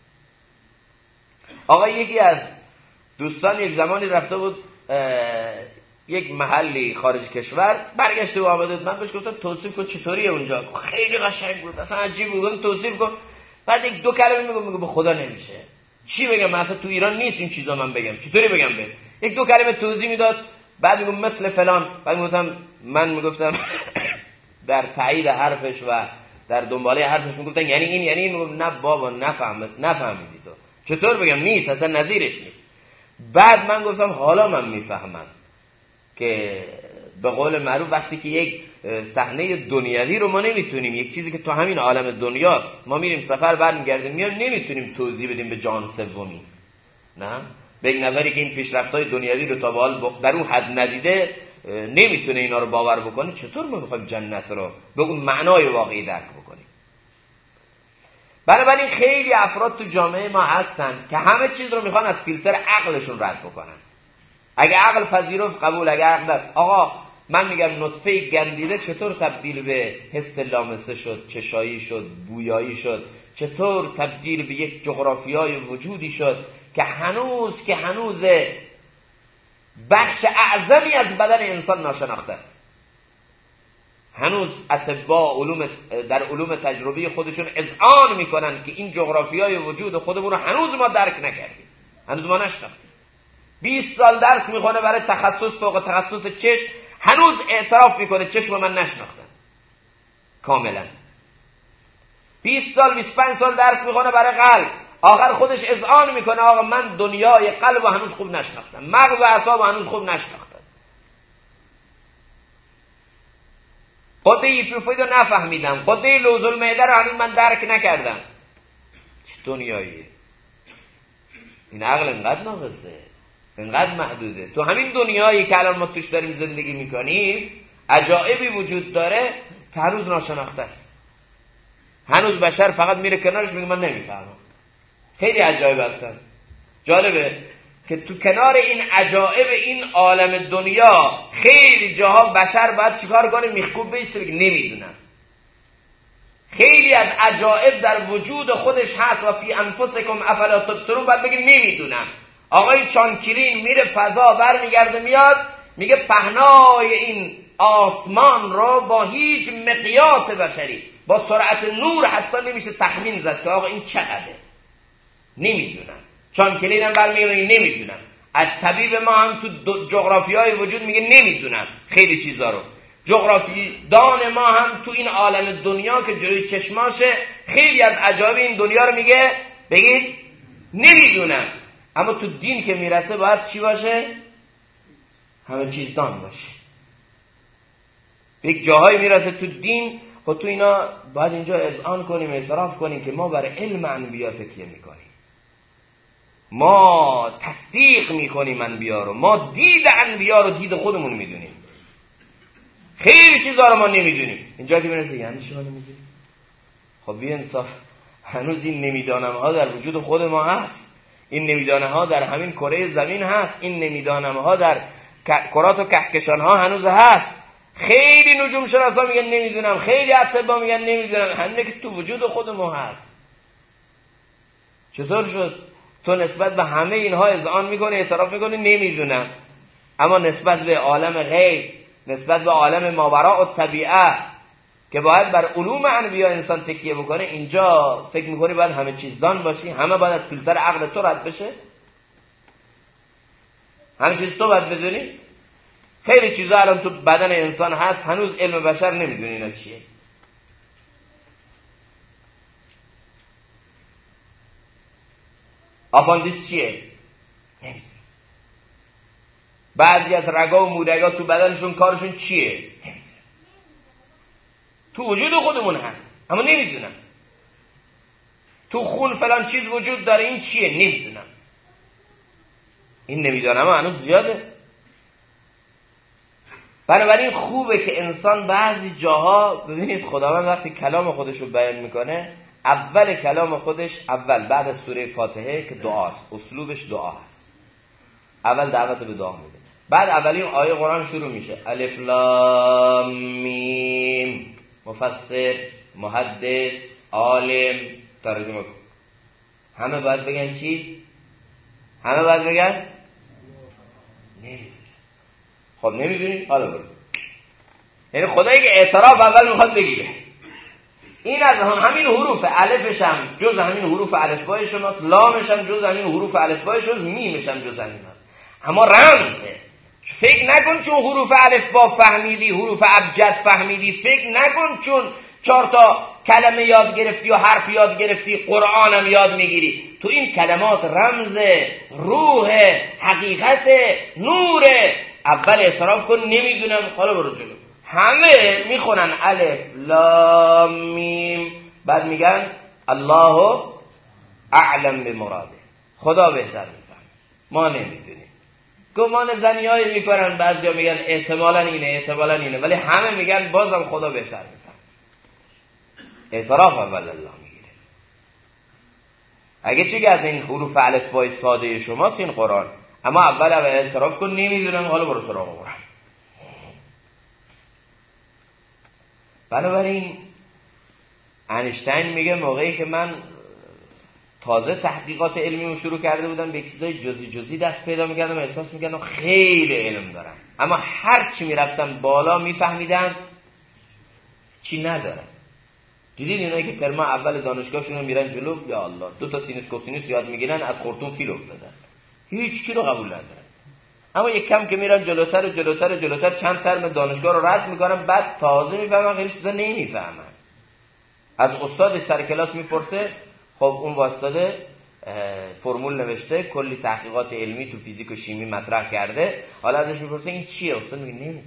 آقا یکی از دوستان یک زمانی رفته بود یک محلی خارج کشور، برگشته و آمده بود. من بهش گفتم توصیف کن چطوریه اونجا. خیلی قشنگ بود، اصلا عجیب بود. توصیف کن. بعد یک دو کلمه میگه به خدا نمیشه. چی بگم؟ مثلا تو ایران نیست این چیزا من بگم. چطوری بگم به؟ یک دو کلمه توضیح میداد. بعد میگم مثل فلان. بعد میگفتم در تایید حرفش و در دنباله حرفش میگفتن یعنی این، یعنی این. میگم نه بابا نفهمیدی تو. چطور بگم؟ نیست، اصلا نظیرش نیست. بعد من گفتم حالا من میفهمم که به قول معروف وقتی که یک صحنه دنیوی رو ما نمیتونیم، یک چیزی که تو همین عالم دنیاست، ما میریم سفر برمیگردیم میایم، نمیتونیم توضیح بدیم به جان سومی. نه، به یک نظری که این پیشرفت‌های دنیوی رو تا به حال در اون حد ندیده نمیتونه اینا رو باور بکنه، چطور ما میخوایم جنت رو به اون معنای واقعی درک بکنیم؟ بنابراین خیلی افراد تو جامعه ما هستن که همه چیز رو میخوان از فیلتر عقلشون رد بکنن. اگه عقل پذیرفت قبول، اگه عقل آقا من میگم نطفه گندیده چطور تبدیل به حس لامسه شد، چشایی شد، بویایی شد، چطور تبدیل به یک جغرافیای وجودی شد که هنوز بخش اعظمی از بدن انسان ناشناخته است. هنوز اطباء در علوم تجربی خودشون اذعان میکنن که این جغرافیای وجود خودمون رو هنوز ما درک نکردیم، هنوز ما نشناختیم. 20 سال درس میخونه برای تخصص فوق تخصص چشم، هنوز اعتراف میکنه چشم من نشناختم کاملا. 20 سال 25 سال درس میخونه برای قلب، آخر خودش اذعان میکنه آقا من دنیای قلب هنوز خوب نشناختم، مغز و اعصاب هنوز خوب نشناختم، قده هیپوفیز رو نفهمیدم، قده لوز المعده رو هنوز من درک نکردم. چه دنیاییه این؟ عقل انقدر ناقصه، انقدر محدوده. تو همین دنیایی که الان ما توش داریم زندگی میکنیم عجایبی وجود داره که هنوز ناشناخته است. هنوز بشر فقط میره کنارش میگه من نمیفهمم. خیلی عجایب هستن. جالبه که تو کنار این عجایب این عالم دنیا خیلی جاها بشر باید چیکار کنه؟ میخکوب بیسته بگه نمیدونم. خیلی از عجایب در وجود خودش هست و فی انفسکم افلا تبصرون باید بگه نمیدونم. آقای چانکیرین میره فضا برمیگرده میاد میگه پهنای این آسمان رو با هیچ مقیاس بشری با سرعت نور حتی نمیشه تخمین زد که آقا این چقدره. نمیدونم. چانکیرین هم برمیگرده نمیدونم. از طبیب ما هم تو جغرافیای وجود میگه نمیدونم خیلی چیزا رو. جغرافی دان ما هم تو این عالم دنیا که جلوی چشماشه خیلی از عجایب این دنیا رو میگه بگید نمیدونم. اما تو دین که میرسه باید چی باشه؟ همه چیز دان باشه. یک جاهایی میرسه تو دین خود تو اینا باید اینجا اذعان کنیم، اعتراف کنیم که ما برای علم انبیا تکیه میکنیم، ما تصدیق میکنیم انبیا رو، ما دید انبیا رو دید خودمون میدونیم. خیلی چیزا رو ما نمیدونیم. اینجا که میرسه یعنی شما نمیدونیم. خب بی انصاف هنوز این نمیدانم ها در وجود خود ما هست. این نمیدانه ها در همین کره زمین هست. این نمیدانه ها در کرات و کهکشان ها هنوز هست. خیلی نجوم شناسا میگن نمیدونم، خیلی اطباء میگن نمیدونم، همینه که تو وجود خود ما هست. چطور شد تو نسبت به همه اینها اذعان میکنی، اعتراف میکنی نمیدونم، اما نسبت به عالم غیب، نسبت به عالم ماوراء الطبیعه که باید بر علوم انبیا انسان تکیه بکنه، اینجا فکر میکنی باید همه چیز دان باشی، همه باید از فیلتر عقل تو رد بشه، همه چیز تو باید بدونی؟ خیلی چیزا الان تو بدن انسان هست هنوز علم بشر نمیدونه اینا چیه. آپاندیس چیه؟ نمیدونه. بعضی از رگا و مودگا تو بدنشون کارشون چیه؟ نمیدونه. تو وجود خودمون هست اما نمیدونم. تو خون فلان چیز وجود داره، این چیه؟ نمیدونم. این نمیدونم هنوز زیاده. بنابراین خوبه که انسان بعضی جاها، ببینید خداوند وقتی کلام خودش رو بیان میکنه، اول کلام خودش، اول بعد از سوره فاتحه که دعاست، اسلوبش دعا هست، اول دعوت به دعا میده، بعد اولین آیه قرآن شروع میشه الف لام میم، مفسر، محدث، عالم ترجمه کن. همه باید بگن چی؟ همه باید بگن نمیدونی. خب نمیدونی؟ حالا برو. یعنی خدایی که اعتراف اول میخواد بگیره. این از همین حروف، الفش هم جز همین حروف الفبای شماست، لامش هم جز همین حروف الفبای شماست، میمش هم جز همین هست. اما رمزه. فکر نکن چون حروف الفبا فهمیدی، حروف ابجد فهمیدی، فکر نکن چون 4 تا کلمه یاد گرفتی و حرف یاد گرفتی قرآن هم یاد میگیری. تو این کلمات رمز، روح، حقیقت، نور. اول اعتراف کن نمیدونم، حالا برو جلو. همه میخونن الف لام میم، بعد میگن الله اعلم بمراده، خدا بهتر میفهمه، ما نمیدونیم. گمان زنیایی میکنن، بعضیا میگن احتمالاً اینه احتمالاً اینه، ولی همه میگن بازم خدا بهتر میفهمه. اعتراف اول الله میگیره. اگه چیزی از این حروف الفبای ساده شماست این قرآن، اما اول اعتراف کن نمیدونم، حالا برو سراغ قرآن. بنابراین اینشتین میگه موقعی که من تازه تحقیقات علمی رو شروع کرده بودم، به چیزای جزئی دست پیدا میکردم، احساس میکردم خیلی علم دارم، اما هر چی میرفتم بالا میفهمیدم چی ندارم. دیدید اینایی که ترم اول دانشگاهشون رو میرن جلو، یا الله 2 تا سینوس کوسینوس یاد میگیرن از خرطوم فیل افتادن، هیچ کی رو قبول ندارن. اما یک کم که میرن جلوتر و جلوتر و جلوتر، چند ترم دانشگاه رو رد میکنن، بعد تازه میفهمن خیلی چیزا نمیفهمن. از استادش سر کلاس میپرسه، خب اون واسطه فرمول نوشته، کلی تحقیقات علمی تو فیزیک و شیمی مطرح کرده، حالا ازش میپرسه این چیه؟ استاد میگه نمیدونم.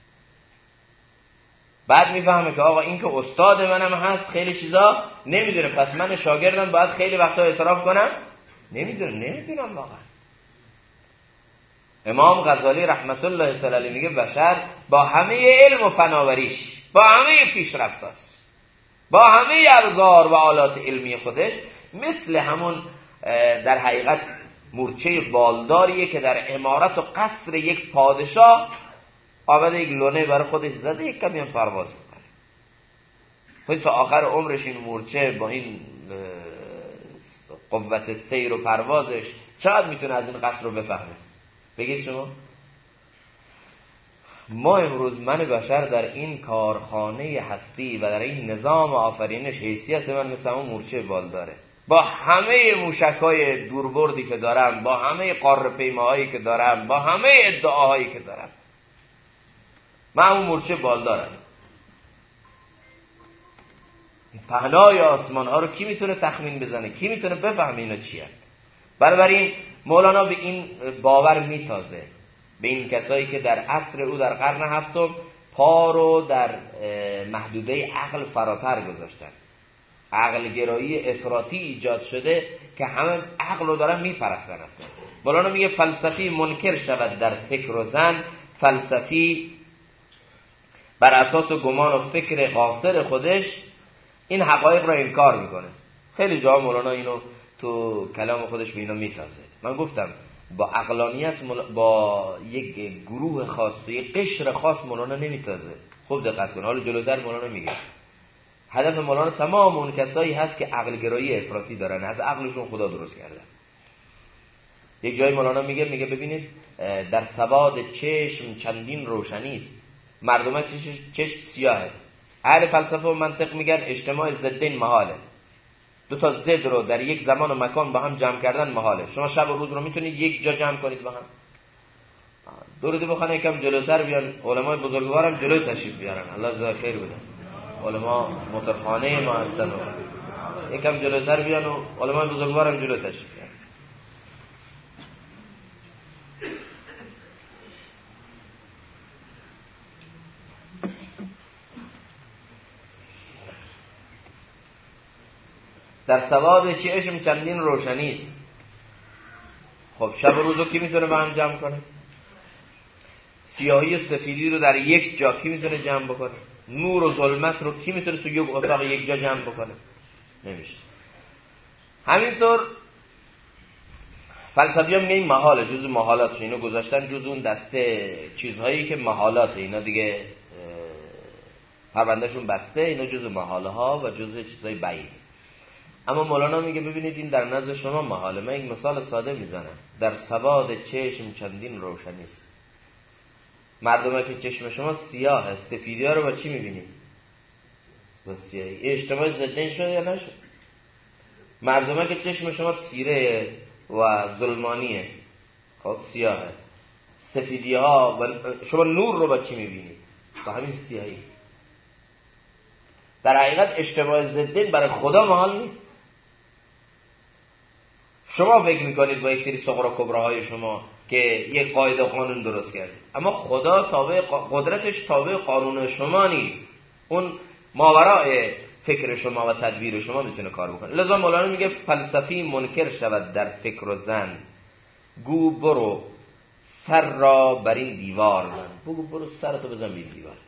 بعد میفهمه که آقا این که استاد منم هست خیلی چیزا نمیدونه، پس من شاگردم باید خیلی وقتا اعتراف کنم نمیدونم واقعا. امام غزالی رحمت الله تعالی علیه میگه بشر با همه علم و فناوریش، با همه پیشرفتاش، با همه ابزار و آلات علمی خودش، مثل همون در حقیقت مورچه بالداریه که در عمارت و قصر یک پادشاه آمده یک لونه برای خودش زده، یک کمی هم پرواز میکنه. خود تا آخر عمرش این مورچه با این قوت سیر و پروازش چقدر میتونه از این قصر رو بفهمه؟ بگید شما. ما امروز من بشر در این کارخانه هستی و در این نظام آفرینش حیثیت من مثل همون مورچه بالداره، با همه موشک‌های دوربردی که دارم، با همه قاره پیماهایی که دارم، با همه ادعاهایی که دارم، من همون مورچه بالدارم. پهنای آسمان ها رو کی میتونه تخمین بزنه؟ کی میتونه بفهمه اینا چیه؟ بنابراین مولانا به این باور میتازه، به این کسایی که در عصر او در قرن هفتم پا رو در محدوده عقل فراتر گذاشتن، عقل گرایی افراطی ایجاد شده که همه عقل رو دارن میپرستن. اصلا مولانا میگه فلسفی منکر شود در فکر و زن، فلسفی بر اساس گمان و فکر قاصر خودش این حقایق را انکار میکنه. خیلی جا مولانا اینو تو کلام خودش به اینا میتازه. من گفتم با عقلانیت با یک گروه خاص، یک قشر خاص مولانا نمیتازه. خوب دقت کن، حالا جلوتر مولانا میگه هدف مولانا تمام اون کسایی هست که عقل گرایی افراطی دارن، از عقلشون خدا درست کردن. یک جای مولانا میگه ببینید در سواد چشم چندین روشنی است، مردم چشم سیاهه. اهل فلسفه و منطق میگن اجتماع ضدین محاله، دو تا ضد رو در یک زمان و مکان با هم جمع کردن محاله. شما شب و روز رو میتونید یک جا جمع کنید با هم؟ درود بخونه یکم جلوتر بیان، علمای بزرگوارم جلوی تشریف بیارن، الله جزای خیر بده. علما مترخانه ما هستن، یکم جلوتر بیان و علمای بزرگوارم جلوی تشریف بیارن. در سواد چشم چندین روشنی است. خب شب و روزو کی میتونه با هم جمع کنه؟ سیاهی و سفیدی رو در یک جا کی میتونه جمع بکنه؟ نور و ظلمت رو کی میتونه تو یک اتاق یک جا جمع بکنه؟ نمیشه. همینطور فلسفیان میگن محاله، جزء محالات، اینو گذاشتن جزء اون دسته چیزهایی که محالات، اینا دیگه پروندهشون بسته، اینا جزء محاله ها و جزء چیزای بعید. اما مولانا میگه ببینید این در نظر شما محاله. من یک مثال ساده میزنم. در سواد چشم چندین روشنی است. مردمه که چشم شما سیاهه، سفیدی ها رو با چی میبینید؟ با سیاهی. اجتماع ضدین شده یا نشد؟ مردمه که چشم شما تیره و ظلمانیه، خب سیاهه. سفیدی ها و شما نور رو با چی میبینید؟ با همین سیاهی. در حقیقت اجتماع ضدین برای خدا محال نیست. شما فکر میکنید با یک سری صغرا کبراهای شما که یک قاعده قانون درست کردید، اما خدا تابع قدرتش تابع قانون شما نیست. اون ماورای فکر شما و تدبیر شما میتونه کار بکنه. لذا مولانا میگه فلسفی منکر شود در فکر و زن، گو برو سر را بر این دیوار زن. بگو برو سرتو بزن به این دیوار.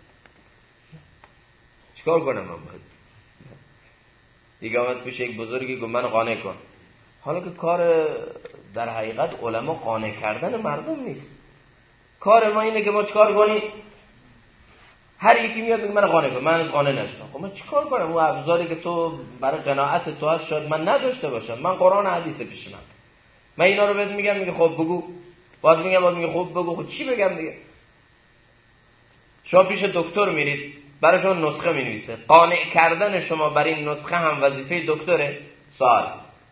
چیکار کنم من باید؟ دیگه آمد پیش یک بزرگی گفت من قانع کن. حالا که کار در حقیقت علما قانع کردن مردم نیست. کار ما اینه که ما چیکار کنیم؟ هر یکی میاد میگه من قانع کن، من قانع نشدم. خب من چیکار کنم؟ اون ابزاری که تو برای قناعت تو هست شاید من نداشته باشم. من قرآن و حدیث پیش من اینا رو بهت میگم، میگه خب بگو. باز میگه خب بگو. خب چی بگم دیگه؟ شما پیش دکتر میرید، برای شما نسخه مینویسه. قانع کردن شما بر این نسخه هم وظیفه دکتره؟ سوال.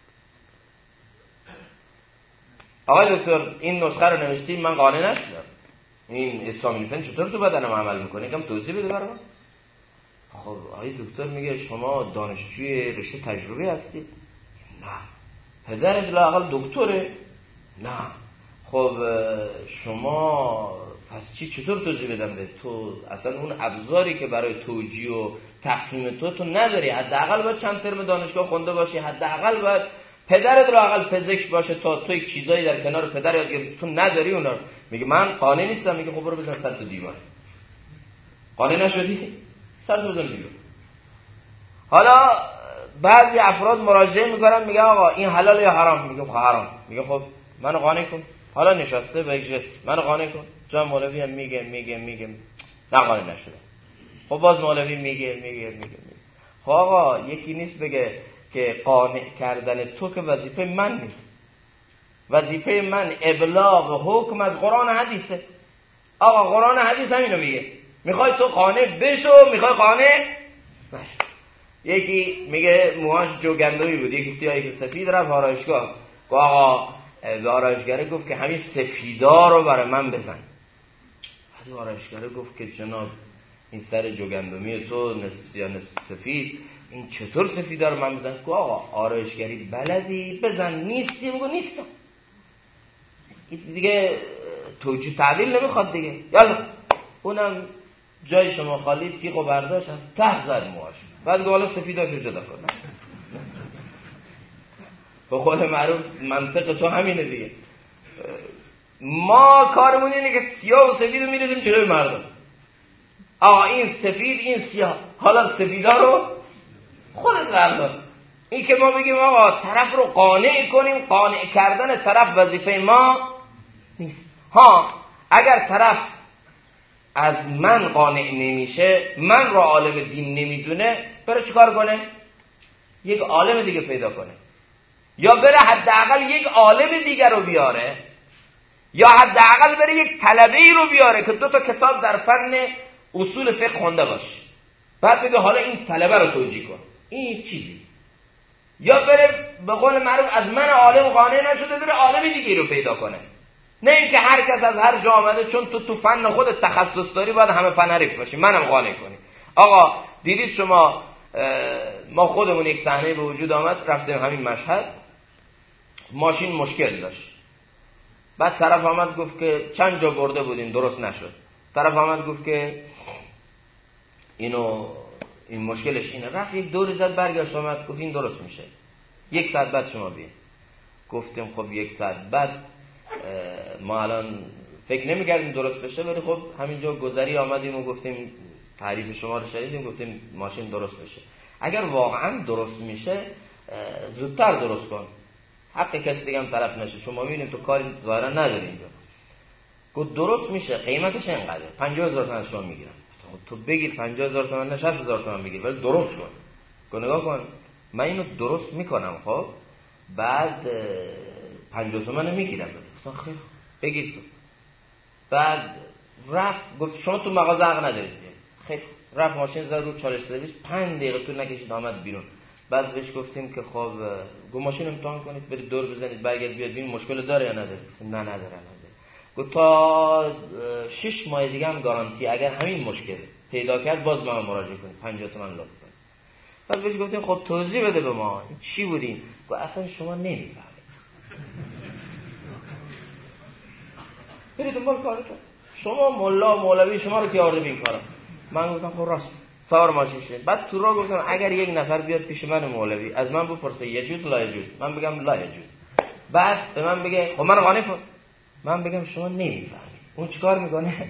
آقای دکتر این نسخه رو نوشتیم من قانع نشدم، این اسفامینوفن چطور تو بدنم عمل میکنه؟ یکم توضیح بده برام. خب آقای دکتر میگه شما دانشجوی رشته تجربی هستی؟ نه. پدرت لااقل دکتره؟ نه. خب شما پس چطور توضیح بدم به تو؟ اصلا اون ابزاری که برای توجیه و تفهیم تو نداری. حداقل باید چند ترم دانشگاه خونده باشی، حداقل باید پدرت لااقل پزشک باشه تا تو یک چیزایی در کنار پدر یاد گرفتی، تو نداری اونا. میگه من قانع نیستم. میگه خب برو بزن سر تو دیوار. قانع نشدی؟ سر تو بزن دیوار. حالا بعضی افراد مراجعه میکنن میگه آقا این حلال یا حرام؟ میگه خب حرام. میگه خب منو قانع کن. حالا نشسته به یک جس منو قانع کن. جان مولوی هم میگه نه قانع نشده. خب باز مولوی میگه خب آقا یکی نیست بگه که قانع کردن تو که وظیفه من نیست. وظیفه من ابلاغ حکم از قرآن و حدیثه. آقا قرآن و حدیث همینو میگه. میخوای تو قانع بشو، میخوای قانع نشو. یکی میگه موهاش جوگندمی بود، یکی سیاه یکی سفید، رفت آرایشگاه. گفت آقا به آرایشگره گفت که همین سفیدا رو برای من بزن. بعد آرایشگره گفت که جناب این سر جوگندمی تو نصف سیاه نصف سفید، این چطور سفیدا رو من بزن؟ گفت آقا آرایشگری بلدی بزن، نیستی بگو نیستم. دیگه توجیه تعبیل نمیخواد دیگه. یالا اونم جای شما خالی، تیغ و برداشت از ته زد موهاش. بعد گفت حالا سفیداشو جدا کن. به قول معروف منطق تو همینه دیگه. ما کارمون اینه که سیاه و سفید رو میریزیم جلوی مردم. آقا این سفید این سیاه، حالا سفیدا رو خودت بردار. این که ما بگیم آقا طرف رو قانع کنیم، قانع کردن طرف وظیفه ما نیست. ها اگر طرف از من قانع نمیشه، من رو عالم دین نمیدونه، بره چیکار کنه؟ یک عالم دیگه پیدا کنه، یا بره حداقل یک عالم دیگر رو بیاره، یا حداقل بره یک طلبه‌ای رو بیاره که 2 تا کتاب در فن اصول فقه خونده باشه، بعد بگه حالا این طلبه رو توجیه کن. این چیزی. یا بره به قول معروف از من عالم قانع نشده بره عالم دیگه رو پیدا کنه، نه اینکه هر کس از هر جا آمده چون تو فن خودت تخصص داری باید همه فن حریف باشی منم قانع کنی. آقا دیدید شما ما خودمون یک صحنه به وجود آمد، رفتیم همین مشهد، ماشین مشکل داشت، بعد طرف آمد گفت که چند جا برده بودین درست نشد، طرف آمد گفت که این مشکلش اینه، رفت یک دور زد برگشت آمد گفت این درست میشه، 1 ساعت بعد شما بیاین. گفتیم خب 1 ساعت بعد ما الان فکر نمی‌کردیم درست بشه، ولی خب همینجا گذری آمدیم و گفتیم تعریف شما رو شنیدیم، گفتیم ماشین درست بشه. اگر واقعا درست میشه زودتر درست کن، حق کسی دیگه هم تلف نشه، چون ما می‌بینیم تو کاری ظاهرا نداری اینجا. گفت درست میشه، قیمتش اینقدره، 50000 تومان شما میگیرم. خب تو بگیر 50000 تومان نه 60000 تومان بگیر، ولی درست کن. گفت نگاه کن من اینو درست میکنم، خب بعد 50 تومان میگیرم. گفتم خیلی بگیر تو. بعد رفت گفت شما تو مغازه حق ندارید. خیلی رفت ماشین زد رو چالش سرویس، 5 دقیقه طول نکشید آمد بیرون. بعد بهش گفتیم که خب گفت ماشین امتحان کنید، برید دور بزنید برگرد بیاد ببین مشکل داره یا نداره. گفتم نه نداره. گفت تا 6 ماه دیگه هم گارانتی، اگر همین مشکل پیدا کرد باز به من مراجعه کنید، 50 تومان لطف کنید. بعد بهش گفتیم خب توضیح بده به ما این چی بودین؟ گفت اصلا شما نمیفهمید. برید دنبال کارتون، شما ملا مولوی شما رو که آورده به این کارا. من گفتم خب راست سوار ماشین شد. بعد تو راه گفتم اگر یک نفر بیاد پیش من مولوی از من بپرسه یجوز لا یجوز، من بگم لا یجوز، بعد به من بگه خب من قانع کن، من بگم شما نمیفهمید، اون چیکار میکنه؟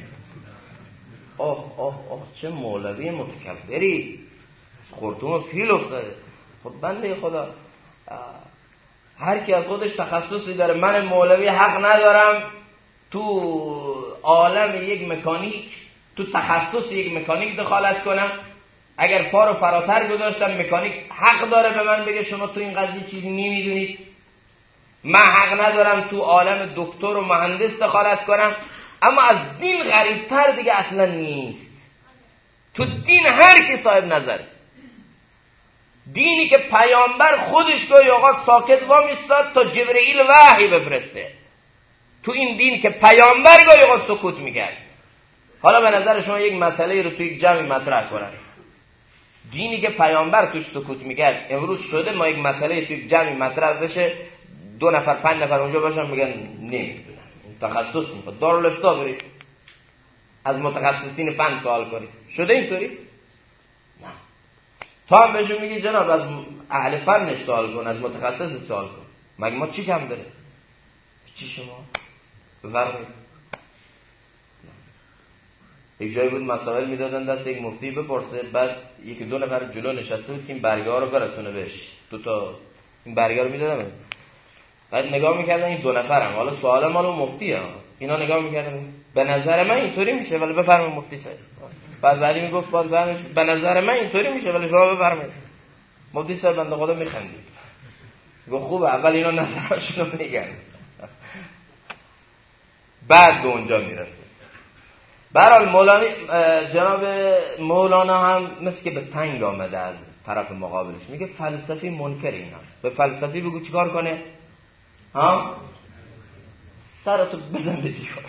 اوه چه مولوی متکبری، خورتوم فیل افتاده. خب بنده خدا هر کی از خودش تخصصی داره، من مولوی حق ندارم تو عالم یک مکانیک، تو تخصص یک مکانیک دخالت کنم. اگر پا رو فراتر گذاشتم مکانیک حق داره به من بگه شما تو این قضیه چیزی نمیدونید. من حق ندارم تو عالم دکتر و مهندس دخالت کنم. اما از دین غریبتر دیگه اصلا نیست. تو دین هر کی صاحب نظر، دینی که پیامبر خودش گاهی اوقات ساکت وامیستاد تا جبرئیل وحی بفرسته، تو این دین که پیامبر گاهی اوقات سکوت میکرد. حالا به نظر شما یک مسئله رو تو یک جمعی مطرح کنن، دینی که پیامبر توش سکوت میکرد امروز شده ما یک مسئله تو یک جمعی مطرح بشه 2 نفر 5 نفر اونجا باشن میگن نمیدونم تخصص میخواد دارالافتا برید از متخصصین فن سوال کنید. شده اینطوری؟ نه. تا هم بهشون میگی جناب از اهل فنش سوال کن، از متخصص سوال کن. مگه ما چی کم داره؟ چی شما؟ بفرمایید. یک جایی بود مسائل میدادن دست یک مفتی بپرسه، بعد 1-2 نفر جلو نشسته بود که این برگه ها رو برسونه بهش، 2 تا این برگه ها رو میدادن، بعد نگاه میکردن این 2 نفرم، حالا سوال مالو مفتی ها، اینا نگاه میکردن به نظر من اینطوری میشه ولی بفرمایید مفتی صاحب. بعد بعدی میگفت باز به نظر من اینطوری میشه ولی شما بفرمایید. مفتی صاحب بنده خدا میخندید، گفت خوبه اول اینا نظرشون رو میگن بعد به اونجا میرسه. برحال جناب مولانا هم مثل که به تنگ آمده از طرف مقابلش، میگه فلسفی منکر این هست. به فلسفی بگو چیکار کنه؟ سرتو بزن به دیوار.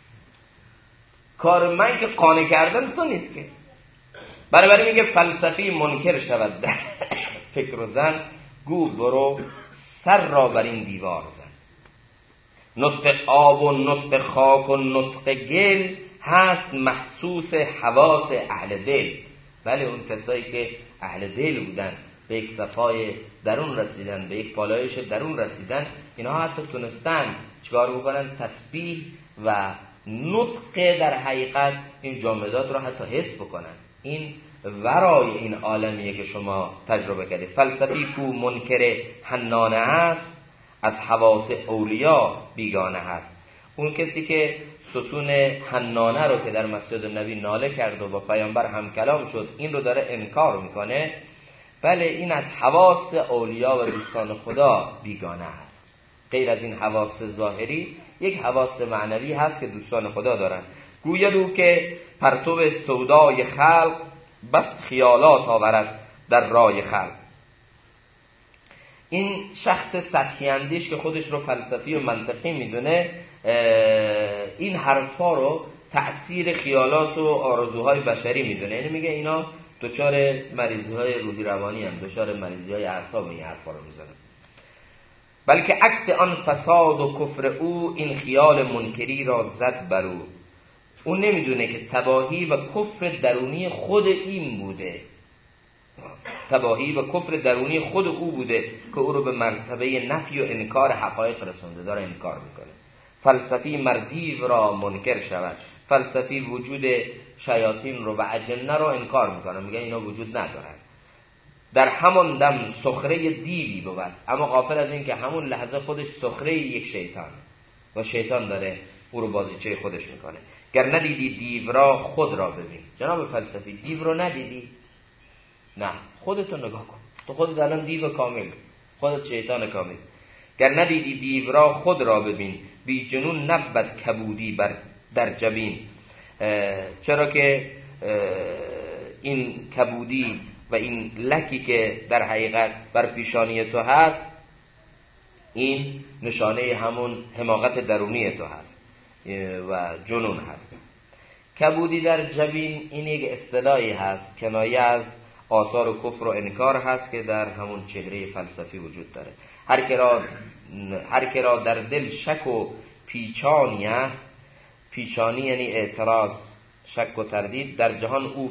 کار من که قانع کردن تو نیست که. برای میگه فلسفی منکر شود در فکر و زن، گو برو سر را بر این دیوار زن. نطق آب و نطق خاک و نطق گل هست محسوس حواس اهل دل. ولی اون کسایی که اهل دل بودن، به یک صفای درون رسیدن، به یک پالایش درون رسیدن، اینا حتی تونستن چیکار بکنن؟ تسبیح و نطق در حقیقت این جامدات رو حتی حس بکنن. این ورای این عالمیه که شما تجربه کردید. فلسفی کو منکر حنانه است، از حواس اولیا بیگانه هست. اون کسی که ستون حنانه رو که در مسجد نبی ناله کرد و با پیامبر هم کلام شد، این رو داره انکار میکنه. بله، این از حواس اولیا و دوستان خدا بیگانه است. غیر از این حواس ظاهری، یک حواس معنوی هست که دوستان خدا دارن. گوید او که پرتو سودای خلق بس خیالات آورد در رای خلق. این شخص سطحی اندیش که خودش رو فلسفی و منطقی میدونه، این حرفا رو تأثیر خیالات و آرزوهای بشری میدونه. یعنی میگه اینا دچار مریضی‌های روحی روانی هم، دچار مریضی‌های اعصاب این حرفا رو میزنه. بلکه عکس آن فساد و کفر او این خیال منکری را زد بر او. اون نمیدونه که تباهی و کفر درونی خود این بوده، تباهی و کفر درونی خود او بوده که او رو به مرتبه نفی و انکار حقایق رسونده، داره انکار میکنه. فلسفی مردیو را منکر شود. فلسفی وجود شیاطین رو و اجنه رو انکار میکنه، میگه اینا وجود ندارن. در همون دم سخره دیوی بود، اما غافل از این که همون لحظه خودش سخره یک شیطان و شیطان داره او رو بازیچه خودش میکنه. گر ندیدی دیو را خود را ببین. جناب فلسفی، دیو رو ندیدی؟ نه، خودتو نگاه کن، تو خودت الان دیو کامل، خودت شیطان کامل. گر ندیدی دیو را خود را ببین، بی جنون نبود کبودی در جبین. چرا که این کبودی و این لکی که در حقیقت بر پیشانی تو هست، این نشانه همون حماقت درونی تو هست و جنون هست. کبودی در جبین این یک اصطلاحی هست، کنایه از آثار و کفر و انکار هست که در همون چهره فلسفی وجود داره. هر که را در دل شک و پیچانی است، پیچانی یعنی اعتراض، شک و تردید، در جهان او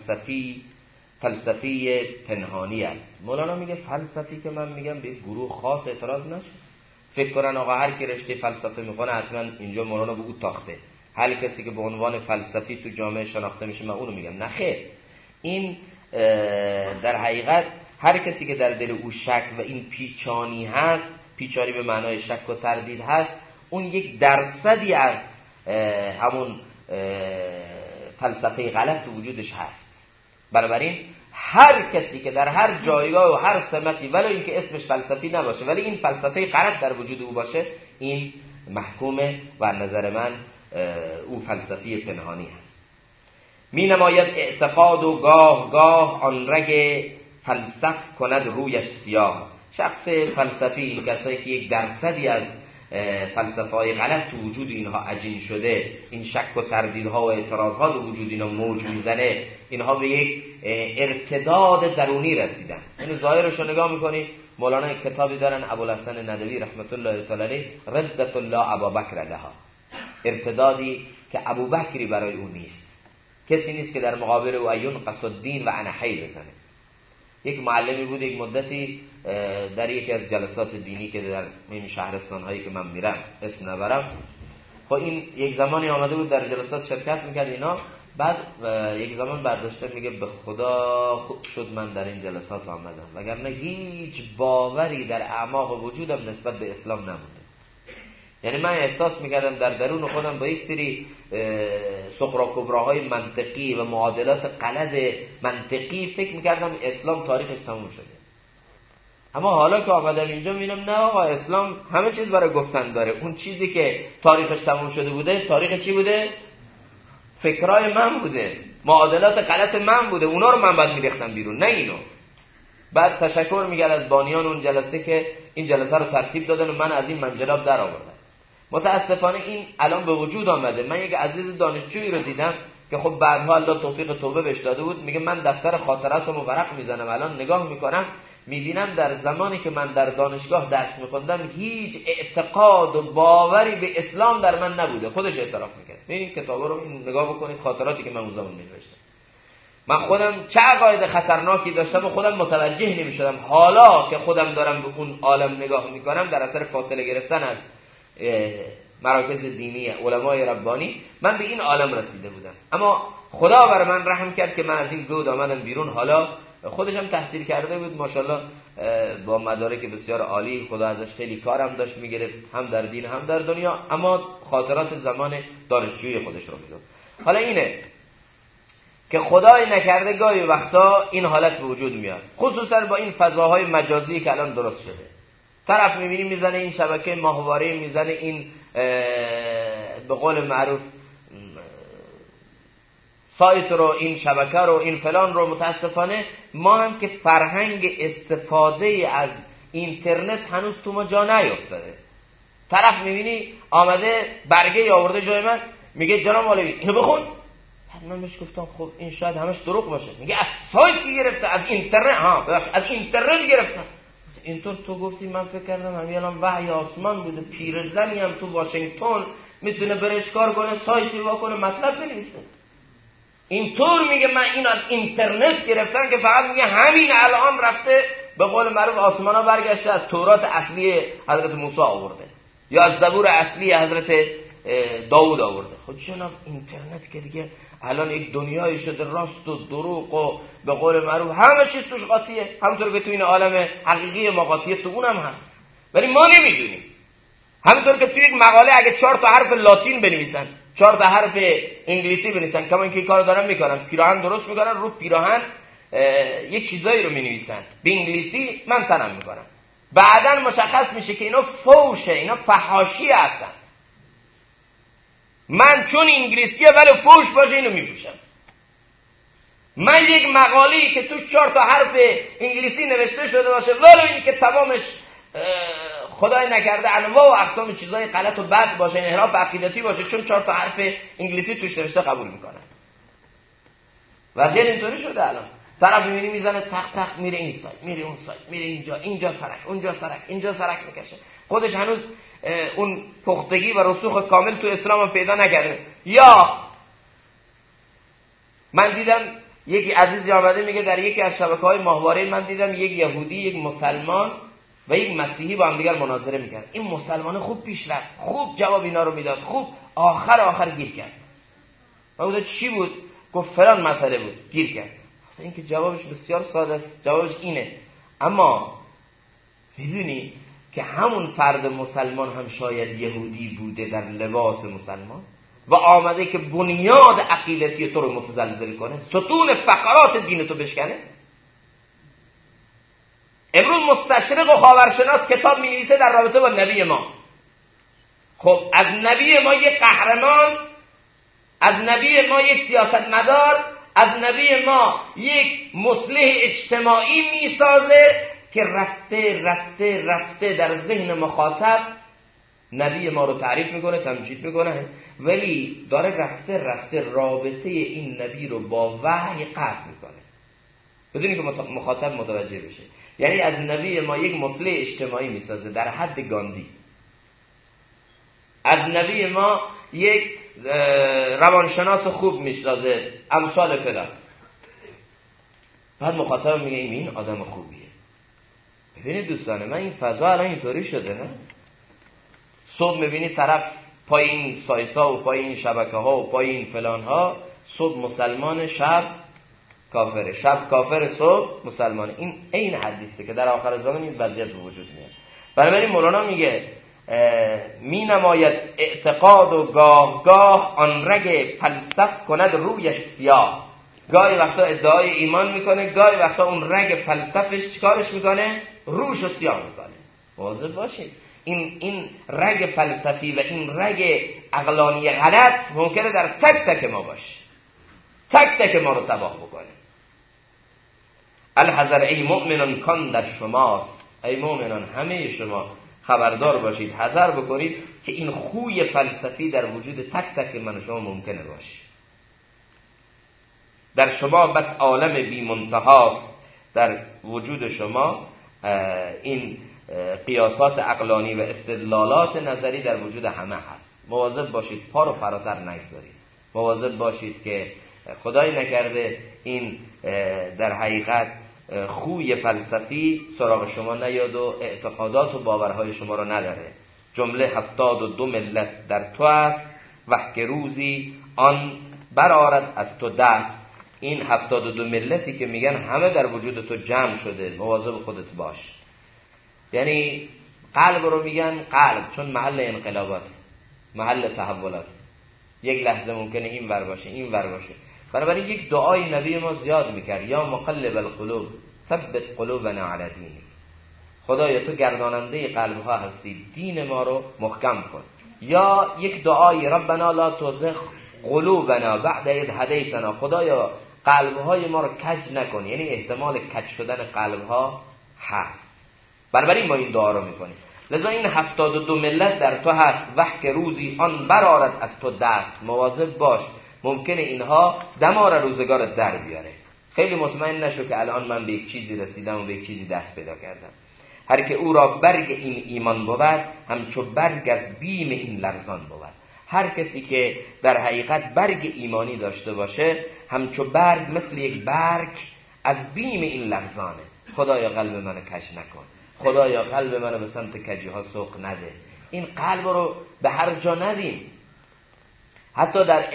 فلسفی پنهانی است. مولانا میگه فلسفی که من میگم به گروه خاص اعتراض نشه. فکر کنن آقا هر کی رشته فلسفه میخونه حتما اینجا مولانا به او تاخته، هر کسی که به عنوان فلسفی تو جامعه شناخته میشه من اونو میگم. نه خیر، این در حقیقت هر کسی که در دل او شک و این پیچانی هست، پیچانی به معنای شک و تردید هست، اون یک درصدی از همون فلسفه غلط تو وجودش هست. بنابراین هر کسی که در هر جایگاه و هر سمتی، ولی اینکه اسمش فلسفی نباشه، ولی این فلسفه غلط در وجود او باشه، این محکومه و نظر من او فلسفی پنهانی هست. می نماید اعتقاد و گاه گاه آن رگ فلسف کند رویش سیاه. شخص فلسفی این کسایی که یک درصدی از فلسفه‌های غلط تو وجود اینها عجین شده، این شک و تردیدها و اعتراضات و وجود اینا موج میزنه، اینها به یک ارتداد درونی رسیدن. یعنی ظاهرش رو نگاه میکنی، مولانا یک کتابی دارن ابوالحسن ندوی رحمت الله تعالی علیه، ردت الله ابابکر لها، ارتدادی که ابوبکری برای او نیست، کسی نیست که در مقابل او ایون قصدین و انا حی بزنه. یک معلمی بود یک مدتی در یکی از جلسات دینی که در این شهرستان هایی که من میرم اسم نبرم، خب این یک زمانی آمده بود در جلسات شرکت میکرد اینا، بعد یک زمان برداشته میگه به خدا خوب شد من در این جلسات آمدم، وگرنه هیچ باوری در اعماق وجودم نسبت به اسلام نبوده. یعنی من احساس میکردم در درون خودم با یک سری سغرا کبراهای منطقی و معادلات غلط منطقی فکر میکردم اسلام تاریخش تموم شده. اما حالا که آمدم اینجا میبینم نه آقا، اسلام همه چیز برای گفتن داره. اون چیزی که تاریخش تموم شده بوده، تاریخ چی بوده؟ فکرای من بوده، معادلات غلط من بوده، اونا رو من باید میریختم بیرون، نه اینو. بعد تشکر میگن از بانیان اون جلسه که این جلسه رو ترتیب دادن و من از این منجلاب در آوردم. متاسفانه این الان به وجود آمده. من یک عزیز دانشجویی رو دیدم که خب بعدها الله توفیق توبه بهش داده بود، میگه من دفتر خاطراتمو ورق میزنم، الان نگاه میکنم میبینم در زمانی که من در دانشگاه درس میخوندم هیچ اعتقاد و باوری به اسلام در من نبوده. خودش اعتراف میکرد. ببینید کتابا رو نگاه بکنید، خاطراتی که من اون زمان نوشتم. من خودم چه عقاید خطرناکی داشتم و خودم متوجه نمیشدم. حالا که خودم دارم به اون عالم نگاه میکنم در اثر فاصله گرفتن از مراکز دینی علمای ربانی، من به این عالم رسیده بودم. اما خدا بر من رحم کرد که من از این گود آمدم بیرون. حالا خودش هم تحصیل کرده بود ماشاءالله، با مدارک بسیار عالی، خدا ازش خیلی کارم داشت میگرفت، هم در دین هم در دنیا، اما خاطرات زمان دانشجویی خودش رو میگفت. حالا اینه که خدای نکرده گاهی وقتا این حالت به وجود میاد، خصوصا با این فضاهای مجازی که الان درست شده. طرف میبینی میزنه این شبکه ماهواره، میزنه این به قول معروف سایت رو، این شبکه رو، این فلان رو. متاسفانه ما هم که فرهنگ استفاده از اینترنت هنوز تو ما جا نیفتاده. طرف میبینی آمده برگه آورده جای من، میگه جناب مولوی اینو بخون. من بهش گفتم خب این شاید همش دروغ باشه. میگه از سایتی گرفته، از اینترنت. از اینترنت گرفتم. اینطور تو گفتی من فکر کردم همین الان وحی آسمان بوده، پیرزنی هم تو واشنگتن میتونه بره چیکار کنه، سایتی وا کنه، مطلب بنویسه. اینطور میگه من اینو از اینترنت گرفتم که فقط میگه همین الان رفته به قول معروف آسمانا برگشته، از تورات اصلی حضرت موسی آورده یا از زبور اصلی حضرت داوود آورده. خب جناب اینترنت که دیگه الان یک دنیایی شده راست و دروغ و به قول معروف همه چیز توش قاطیه، همونطور که تو این عالم حقیقی ما قاطیه تو اونم هست، ولی ما نمیدونیم. همونطور که تو یک مقاله اگه 4 تا حرف لاتین بنویسن، 4 تا حرف انگلیسی بنویسن، کما اینکه این کارو دارن میکنن، پیراهن درست میکنن، رو پیراهن یک چیزایی رو مینویسن به انگلیسی، من تنم میکنم، بعدن مشخص میشه که اینا فوشه، اینا فحاشی هستن. من چون انگلیسیه ولی فوش باشه اینو میپوشم. من یک مقاله‌ای که توش 4 تا حرف انگلیسی نوشته شده باشه ولی این که تمامش خدای نکرده انواع و اقسام چیزای غلط و بد باشه، انحراف عقیدتی باشه، چون 4 تا حرف انگلیسی توش نوشته قبول میکنن. وضعیت اینطوری شده الان. طرف میبینی میزنه تق تق میره این سایت، میره اون سایت، میره اینجا سرک، اونجا سرک، اینجا سرک میکشه. خودش هنوز اون پختگی و رسوخ کامل تو اسلام هم پیدا نکرده. یا من دیدم یکی عزیزی آمده میگه در یکی از شبکه‌های ماهواره من دیدم یک یهودی، یک مسلمان و یک مسیحی با هم دیگر مناظره میکرد. این مسلمان خوب پیش رفت، خوب جواب اینا رو میداد، خوب آخر گیر کرد. من گفتم چی بود؟ گفت فلان مسئله بود، گیر کرد. گفتم این که جوابش بسیار ساده است، جوابش اینه. اما میدونی که همون فرد مسلمان هم شاید یهودی بوده در لباس مسلمان و آمده که بنیاد عقیدتی تو رو متزلزل کنه، ستون فقرات دین تو بشکنه. امروز مستشرق و خاورشناس کتاب می‌نویسه در رابطه با نبی ما. خب از نبی ما یک قهرمان، از نبی ما یک سیاستمدار، از نبی ما یک مصلح اجتماعی میسازه که رفته در ذهن مخاطب نبی ما رو تعریف میکنه، تمجید میکنه، ولی داره رفته رابطه این نبی رو با وحی قطع میکنه بدونی که مخاطب متوجه بشه. یعنی از نبی ما یک مصلح اجتماعی میسازه در حد گاندی، از نبی ما یک روانشناس خوب میسازه امثال فلان. بعد مخاطب میگه این آدم خوبیه. ببینید دوستان من، این فضا الان اینطوری شده نه؟ صبح میبینی طرف پای این سایت ها و پای این شبکه ها و پای این فلان ها، صبح مسلمان، شب کافره، شب کافر، صبح مسلمان. این حدیثه که در آخر زمان این وضعیت به وجود میاد. بنابراین مولانا میگه می نماید اعتقاد و گاه آن رگ فلسف کند رویش سیاه. گاهی وقتا ادعای ایمان میکنه، گاهی وقتا اون رگ فلسفش چیکارش میکنه؟ روش رو سیاه میکنه. واضح باشید این رگ فلسفی و این رگ عقلانی غلط ممکنه در تک تک ما باشه، تک تک ما رو تباه بکنه. الحذر ای مؤمنان کان در شماست. ای مؤمنان همه شما خبردار باشید، حذر بکنید که این خوی فلسفی در وجود تک تک من و شما ممکنه باشه. در شما بس عالم بی منتهاست، در وجود شما این قیاسات عقلانی و استدلالات نظری در وجود همه هست. مواظب باشید پا رو فراتر نگذارید. مواظب باشید که خدای نکرده این در حقیقت خوی فلسفی سراغ شما نیاد و اعتقادات و باورهای شما رو نداره. جمله 72 ملت در تو است، وحک روزی آن برآرد از تو دست. این 72 ملتی که میگن همه در وجود تو جمع شده، مواظب خودت باش. یعنی قلب رو میگن قلب چون محل انقلابات، محل تحولات، یک لحظه ممکنه این ور باشه این ور باشه. بنابراین یک دعای نبی ما زیاد میکرد، یا مقلب القلوب ثبت قلوبنا علی دینک، خدایا تو گرداننده قلب ها هستی، دین ما رو محکم کن. یا یک دعای ربنا لا تزغ قلوبنا بعد اذ هدیتنا، خدایا قلب های ما رو کج نکن، یعنی احتمال کج شدن قلب ها هست. بنابراین ما این دعا رو میکنیم. لذا این 72 ملت در تو هست، وقت که روزی آن برآرد از تو دست، مواظب باش، ممکنه اینها دمار روزگار در بیاره. خیلی مطمئن نشو که الان من به یک چیزی رسیدم و به یک چیزی دست پیدا کردم. هر که او را برگ این ایمان بود، همچو برگ از بیم این لرزان بود. هر کسی که در حقیقت برگ ایمانی داشته باشه، همچو برگ، مثل یک برگ از بیم این لرزانه. خدایا قلب منو کج نکن، خدایا قلب منو به سمت کجی ها سوق نده. این قلب رو به هر جا ندیم. حتی در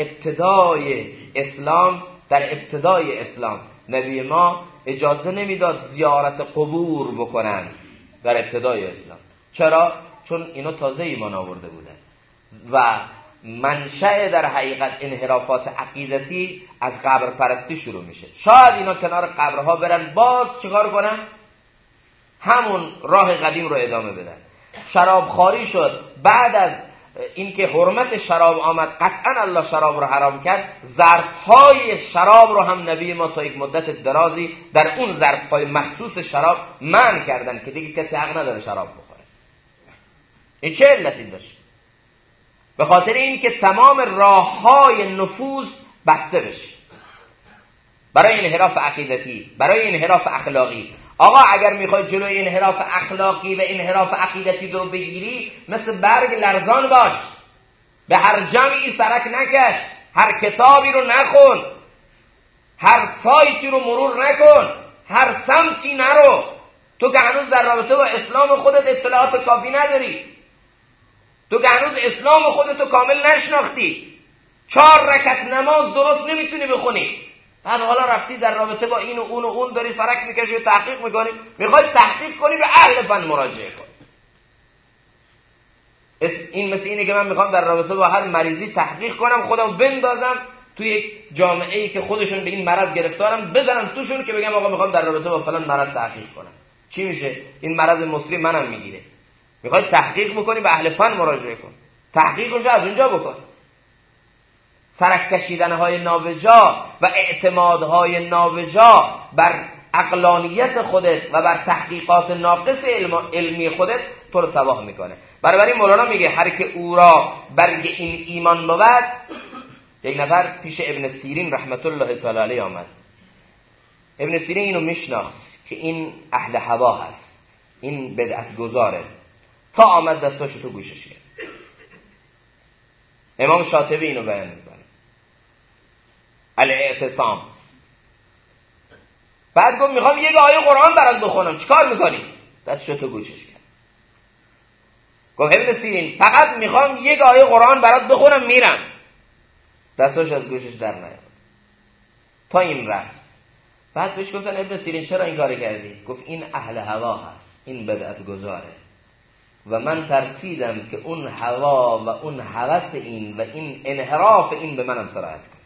ابتدای اسلام نبی ما اجازه نمیداد زیارت قبور بکنند در ابتدای اسلام. چرا؟ چون اینا تازه ایمان آورده بودن و منشأ در حقیقت انحرافات عقیدتی از قبر پرستی شروع میشه. شاید اینا کنار قبرها برن، باز چیکار کنن؟ همون راه قدیم رو ادامه بدن. شراب خواری شد، بعد از اینکه حرمت شراب آمد قطعا الله شراب رو حرام کرد، ظرفهای شراب رو هم نبی ما تا یک مدت درازی در اون ظرفهای مخصوص شراب منع کردن که دیگه کسی حق نداره شراب بخوره. این چه علتی داشت؟ به خاطر این که تمام راههای نفوذ بسته بشه برای انحراف عقیدتی، برای انحراف اخلاقی. آقا اگر میخوای جلوی انحراف اخلاقی و انحراف عقیدتی رو بگیری، مثل برگ لرزان باش، به هر جمعی سرک نکش، هر کتابی رو نخون، هر سایتی رو مرور نکن، هر سمتی نرو. تو که هنوز در رابطه با اسلام خودت اطلاعات کافی نداری، تو که هنوز اسلام خودتو کامل نشناختی، 4 رکعت نماز درست نمیتونی بخونی، بعد حالا رفتی در رابطه با این و اون و اون داری سرک میکشی و تحقیق میکنی، میخوای تحقیق کنی به اهل فن مراجعه کن. این مثل اینه که من میخوام در رابطه با هر مریضی تحقیق کنم، خودم بندازم توی یک جامعه‌ای که خودشون به این مرض گرفتارن، بزنم توشون که بگم آقا میخوام در رابطه با فلان مرض تحقیق کنم. چی میشه؟ این مرض مصری منم میگیره. میخوای تحقیق بکنی به اهل فن مراجعه کن، تحقیقش از اونجا بکن. سرک کشیدن‌های نابجا و اعتمادهای نابجا بر عقلانیت خودت و بر تحقیقات ناقص علمی خودت تو رو تباه میکنه. برای مولانا میگه هر که او را برگ این ایمان بود. یک نفر پیش ابن سیرین رحمت الله تعالی علیه آمد. ابن سیرین اینو میشناخت که این اهل هوا هست، این بدعت گذاره، تا آمد دستاشو تو گوشش کرد. امام شاطبی اینو بیان میکنه، الاعتصام. بعد گفت میخوام یک آیه قرآن برات بخونم، چیکار میکنی؟ دستشو تو گوشش کرد. گفت ابن سیرین فقط میخوام یک آیه قرآن برات بخونم میرم. دستش از گوشش در نیامد تا این رفت. بعد بهش گفتن ابن سیرین چرا این کارو کردی؟ گفت این اهل هوا هست، این بدعت گذاره و من ترسیدم که اون هوا و اون هوس این و این انحراف این به منم سرایت کنه.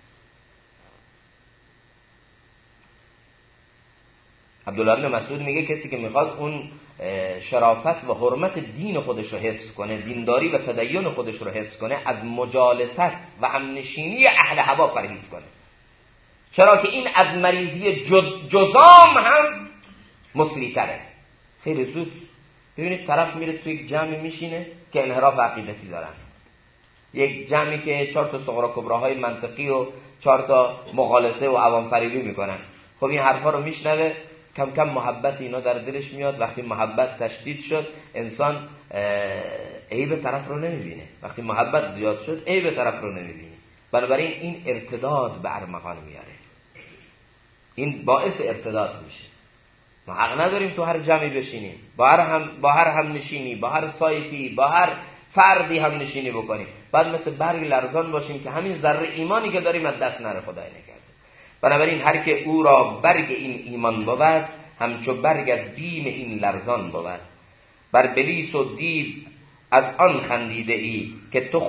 عبدالله بن مسعود میگه کسی که میخواد اون شرافت و حرمت دین خودش رو حفظ کنه، دینداری و تدین خودش رو حفظ کنه، از مجالست و همنشینی اهل هوا پرهیز کنه. چرا که این از مریضی جزام هم مسلی‌تره. خیلی زود ببینید طرف میره توی یک جمعی میشینه که انحراف عقیدتی دارن، یک جمعی که 4 تا صغرا کبراهای منطقی و 4 تا مغالطه و عوام فریبی میکنن. خب این حرفا رو میشنوه، کم کم محبت اینا در دلش میاد. وقتی محبت تشدید شد انسان عیب طرف رو نمیبینه، وقتی محبت زیاد شد عیب طرف رو نمیبینه. بنابراین این ارتداد به ارمغان میاره، این باعث ارتداد میشه. ما حق نداریم تو هر جمعی بشینیم، با هر هم نشینی، با هر سایتی، با هر فردی هم نشینی بکنیم، بعد مثل برگ لرزان باشیم که همین ذره ایمانی که داریم از دست نره. خدای نکرده. بنابراین هر که او را برگ این ایمان بود، همچو برگ از بیم این لرزان بود. بر بلیس و دیو از آن خندیده ای، که تو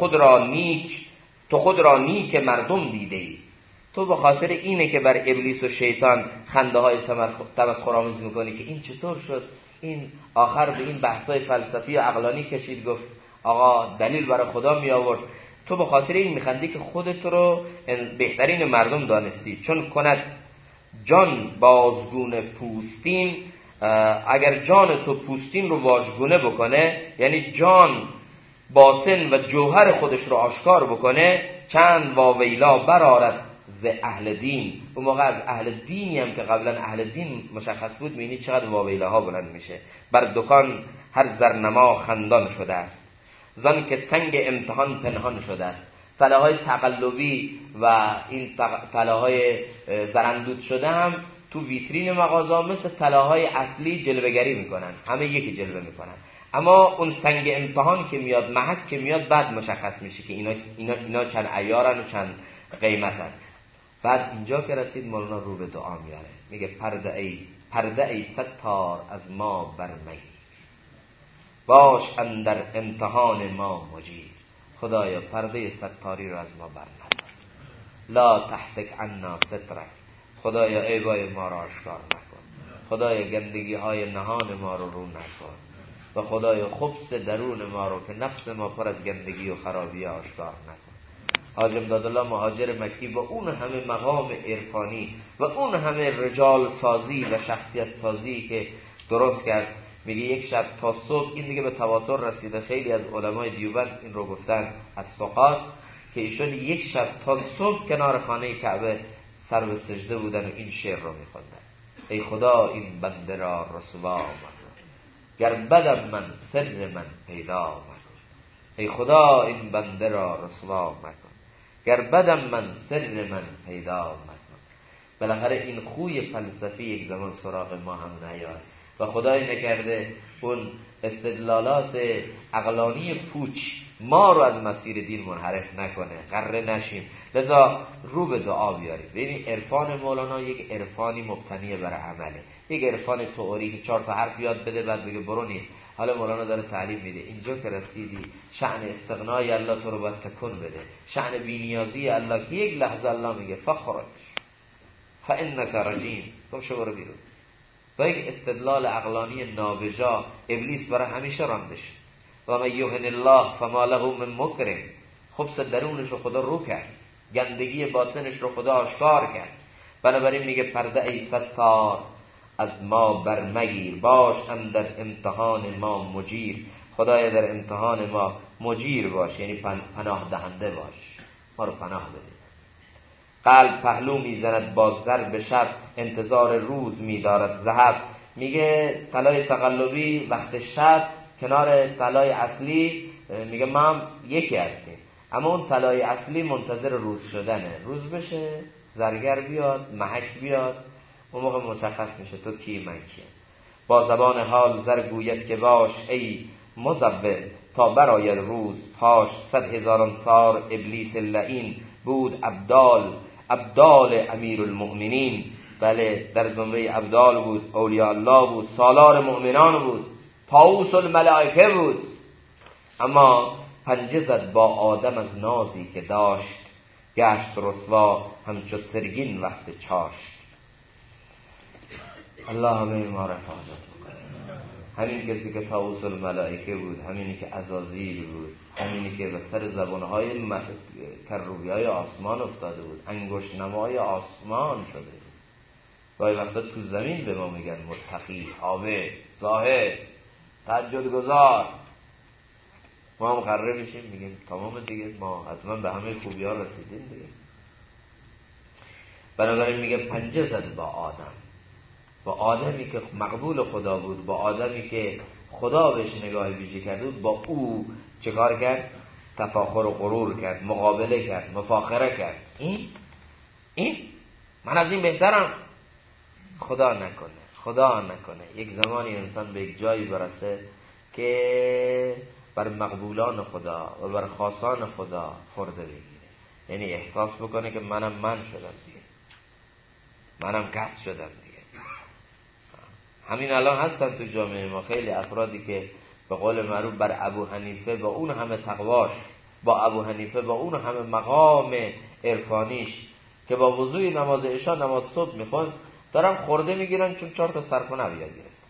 خود را نیک مردم دیده ای. تو به خاطر اینه که بر ابلیس و شیطان خنده های تمسخرآمیز میکنی که این چطور شد، این آخر به این بحثای فلسفی و عقلانی کشید، گفت آقا دلیل برای خدا می آورد. تو به خاطر این میخندی که خودت رو بهترین مردم دانستی. چون کند جان بازگونه پوستین، اگر جان تو پوستین رو واژگونه بکنه، یعنی جان باطن و جوهر خودش رو آشکار بکنه، چند واویلا برآرد ز اهل دین. اون موقع از اهل دینی هم که قبلا اهل دین مشخص بود، می‌بینی چقدر واویلاها بلند میشه. بر دکان هر زرنما خندان شده است، زان که سنگ امتحان پنهان شده است. طلاهای تقلبی و این طلاهای زرندود شده هم تو ویترین مغازه مثل طلاهای اصلی جلوه‌گری میکنن، همه یکی جلوه میکنن. اما اون سنگ امتحان که میاد، محک که میاد، بعد مشخص میشه که اینا چند عیارن و چند قیمتن. بعد اینجا که رسید مولانا رو به دعا میاره، میگه پرده ای ستار از ما برمگیر، باش اندر امتحان ما مجیر. خدایا پرده ستاری رو از ما برندار، لا تحتک عنا سترک. خدایا عیبای ما رو آشکار نکن، خدایا گندگی های نهان ما رو نکن، و خدایا خبث درون ما رو که نفس ما پر از گندگی و خرابی آشکار نکن. حاج امدادالله مهاجر مکی با اون همه مقام عرفانی و اون همه رجال سازی و شخصیت سازی که درست کرد، میگه یک شب تا صبح، این دیگه به تواتر رسیده، خیلی از علمای دیوبند این رو گفتن از ثقات، که ایشون یک شب تا صبح کنار خانه کعبه سر به سجده بودن و این شعر رو میخوندن: ای خدا این بنده را رسوا مکن، گر بدم من سر من پیدا مکن. ای خدا این بنده را رسوا مکن، گر بدم من سر من پیدا مکن. بالاخره این خوی فلسفی یک زمان سراغ ما هم نیاد و خدای نکرده اون استدلالات عقلانی پوچ ما رو از مسیر دین منحرف نکنه، غره نشیم. لذا رو به دعا بیاریم. ببینید عرفان مولانا یک عرفانی مبتنی بر عمله، یک عرفان تئوری که 4 تا حرف یاد بده بعد بگه برو نیست. حالا مولانا داره تعلیم میده، اینجا که رسیدی شأن استغنای الله تو رو باید تکون بده، شأن بی‌نیازی الله که یک لحظه الله میگه فخرج فانک رجیم، تو شو برو بیرون. با یک استدلال عقلانی نابجا ابلیس برای همیشه رانده شد. و من یهن الله فما له من مکرم. خبث درونش رو خدا رو کرد، گندگی باطنش رو خدا آشکار کرد. بنابراین میگه پرده ای ستار از ما برمگیر، باش اندر امتحان ما مجیر. خدایا در امتحان ما مجیر باش، یعنی پناه دهنده باش، ما رو پناه بده. قلب پهلو میزند با ضرب شب، انتظار روز میدارد ذهب. میگه طلای تقلبی وقت شب کنار طلای اصلی، میگه ما هم یکی هستیم، اما اون طلای اصلی منتظر روز شدنه. روز بشه، زرگر بیاد، محک بیاد، اون موقع مشخص میشه تو کی من کیم. با زبان حال زر گوید که باش ای مزور، تا برآید روز پاش. 100,000 سال ابلیس لعین بود ابدال امیر المؤمنین. بله در زمره ابدال بود، اولیاء الله بود، سالار مؤمنان بود، طاووس الملائکه بود. اما پنجه زد با آدم از نازی که داشت، گشت رسوا همچو سرگین وقت چاشت. الله همه ما را حفاظت بکنه. همین کسی که طاووس الملائکه بود، همینی که عزازیل بود، همینی که به سر زبانهای کروبی‌های آسمان افتاده بود، انگشت نمای آسمان شده بود. گاهی وقتا تو زمین به ما میگن متقی، عابد، زاهد، تهجد گزار. ما هم قراره میشیم میگیم تمام دیگه، ما حتما به همه خوبی ها رسیدیم دیگه. بنابراین میگه پنجه زد با آدم، با آدمی که مقبول خدا بود، با آدمی که خدا بهش نگاه ویژه کرده بود، با او چه کار کرد؟ تفاخر و غرور کرد، مقابله کرد، مفاخره کرد. این من از این بهترم. خدا نکنه یک زمانی انسان به یک جایی برسه که بر مقبولان خدا و بر خاصان خدا خورده بگیره، یعنی احساس بکنه که منم من شدم دیگه. منم کس شدم دیگه. همین الان هستن تو جامعه ما خیلی افرادی که به قول معروف بر ابو حنیفه با اون همه تقواش، با ابو حنیفه با اون همه مقام عرفانیش که با وضوی نماز عشاء نماز صبح میخوان دارن خورده میگیرن چون 4 تا صرف و نحو یاد گرفتن.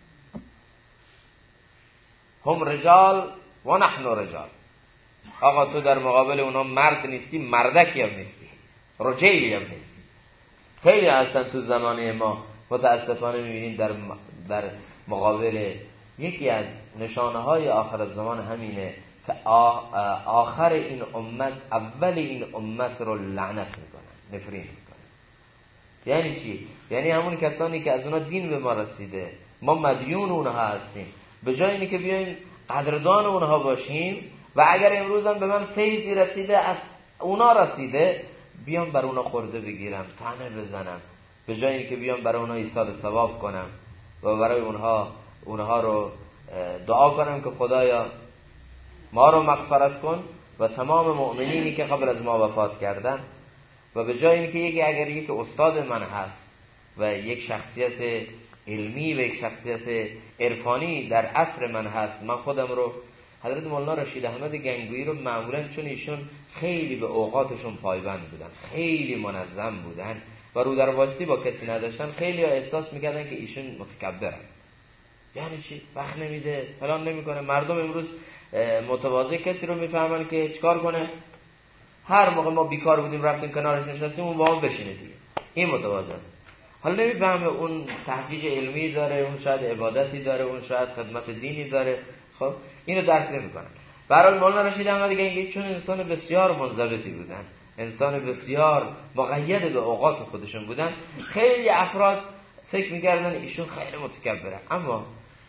هم رجال و نحن رجال. آقا تو در مقابل اونا مرد نیستی، مردکی هم نیستی، رجیلی هم نیستی. خیلی هستن تو زمانه ما متاسفانه میبینیم در مقابل یکی از نشانه های آخر الزمان همینه که آخر این امت اول این امت رو لعنت میکنن، نفرین میکنن. یعنی چی؟ یعنی همون کسانی که از اونا دین به ما رسیده، ما مدیون اونها هستیم، به جای اینی که بیایم قدردان اونها باشیم و اگر امروز هم به من فیضی رسیده از اونا رسیده بیام بر اونا خورده بگیرم، طعنه بزنم، به جای اینی که بیام برای اونها ایصال ثواب کنم و برای اونها رو دعا کنم که خدایا ما رو مغفرت کن و تمام مؤمنینی که قبل از ما وفات کردن، و به جای اینکه اگر یک استاد من هست و یک شخصیت علمی و یک شخصیت عرفانی در عصر من هست، من خودم رو حضرت مولانا رشید احمد گنگویی رو معمولا چون ایشون خیلی به اوقاتشون پایبند بودن، خیلی منظم بودن و رو در واسطی با کسی نداشتن، خیلی احساس میکردن که ایشون متکبرن. یعنی چی؟ وقت نمیده، فلان نمیکنه. مردم امروز متواضع کسی رو میفهمن که چیکار کنه؟ هر موقع ما بیکار بودیم رفتیم کنارش نشستیم اون با هم بشینه دیگه. این متواضع است. حالا نمیفهمه اون تحقیق علمی داره، اون شاید عبادتی داره، اون شاید خدمت دینی داره. خب اینو درک نمیکنن. برای مولانا رشید احمد گنگویی چون انسان بسیار منضبطی بودن، انسان بسیار مقید به اوقات خودشون بودن، خیلی افراد فکر میکردن ایشون خیلی متکبره. اما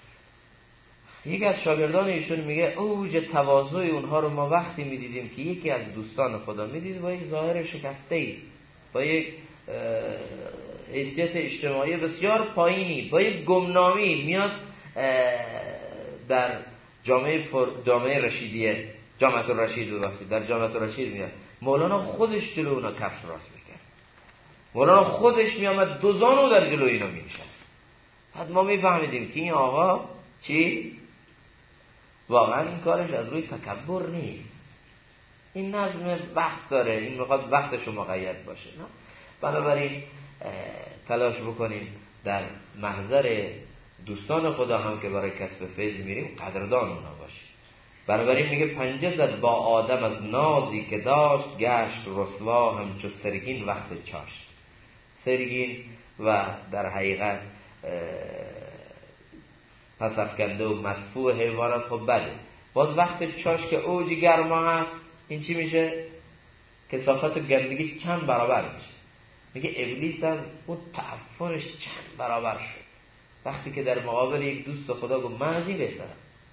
یکی از شاگردان ایشون میگه اوج تواضع اونها رو ما وقتی میدیدیم که یکی از دوستان خدا میدید با یک ظاهر شکسته‌ای، با یک حیثیت اجتماعی بسیار پایینی، با یک گمنامی میاد در جامعه رشیدیه، جامعه الرشید ببخشید، در جامعه الرشید میاد. مولانا خودش جلو اونا کفش راست میکرد. مولانا خودش میامد دوزانو در جلو اینا مینشست. بعد ما میفهمیدیم که این آقا چی؟ واقعا این کارش از روی تکبر نیست، این نظم وقت داره، این میخواد وقتش رو مقید باشه. نه؟ بنابراین تلاش بکنیم در محضر دوستان خدا هم که برای کسب فیض میریم قدردان اونا باشیم. بنابراین میگه پنجه زد با آدم از نازی که داشت، گشت رسوا همچو سرگین وقت چاشت. سرگین و در حقیقت پس افکنده و مدفوع حیوانات خب بده. باز وقت چاش که اوج گرما هست، این چی میشه؟ کثافت و گندگی چند برابر میشه. میگه ابلیس هم اون تعفنش چند برابر شد وقتی که در مقابل یک دوست خدا گفت من از این بهترم.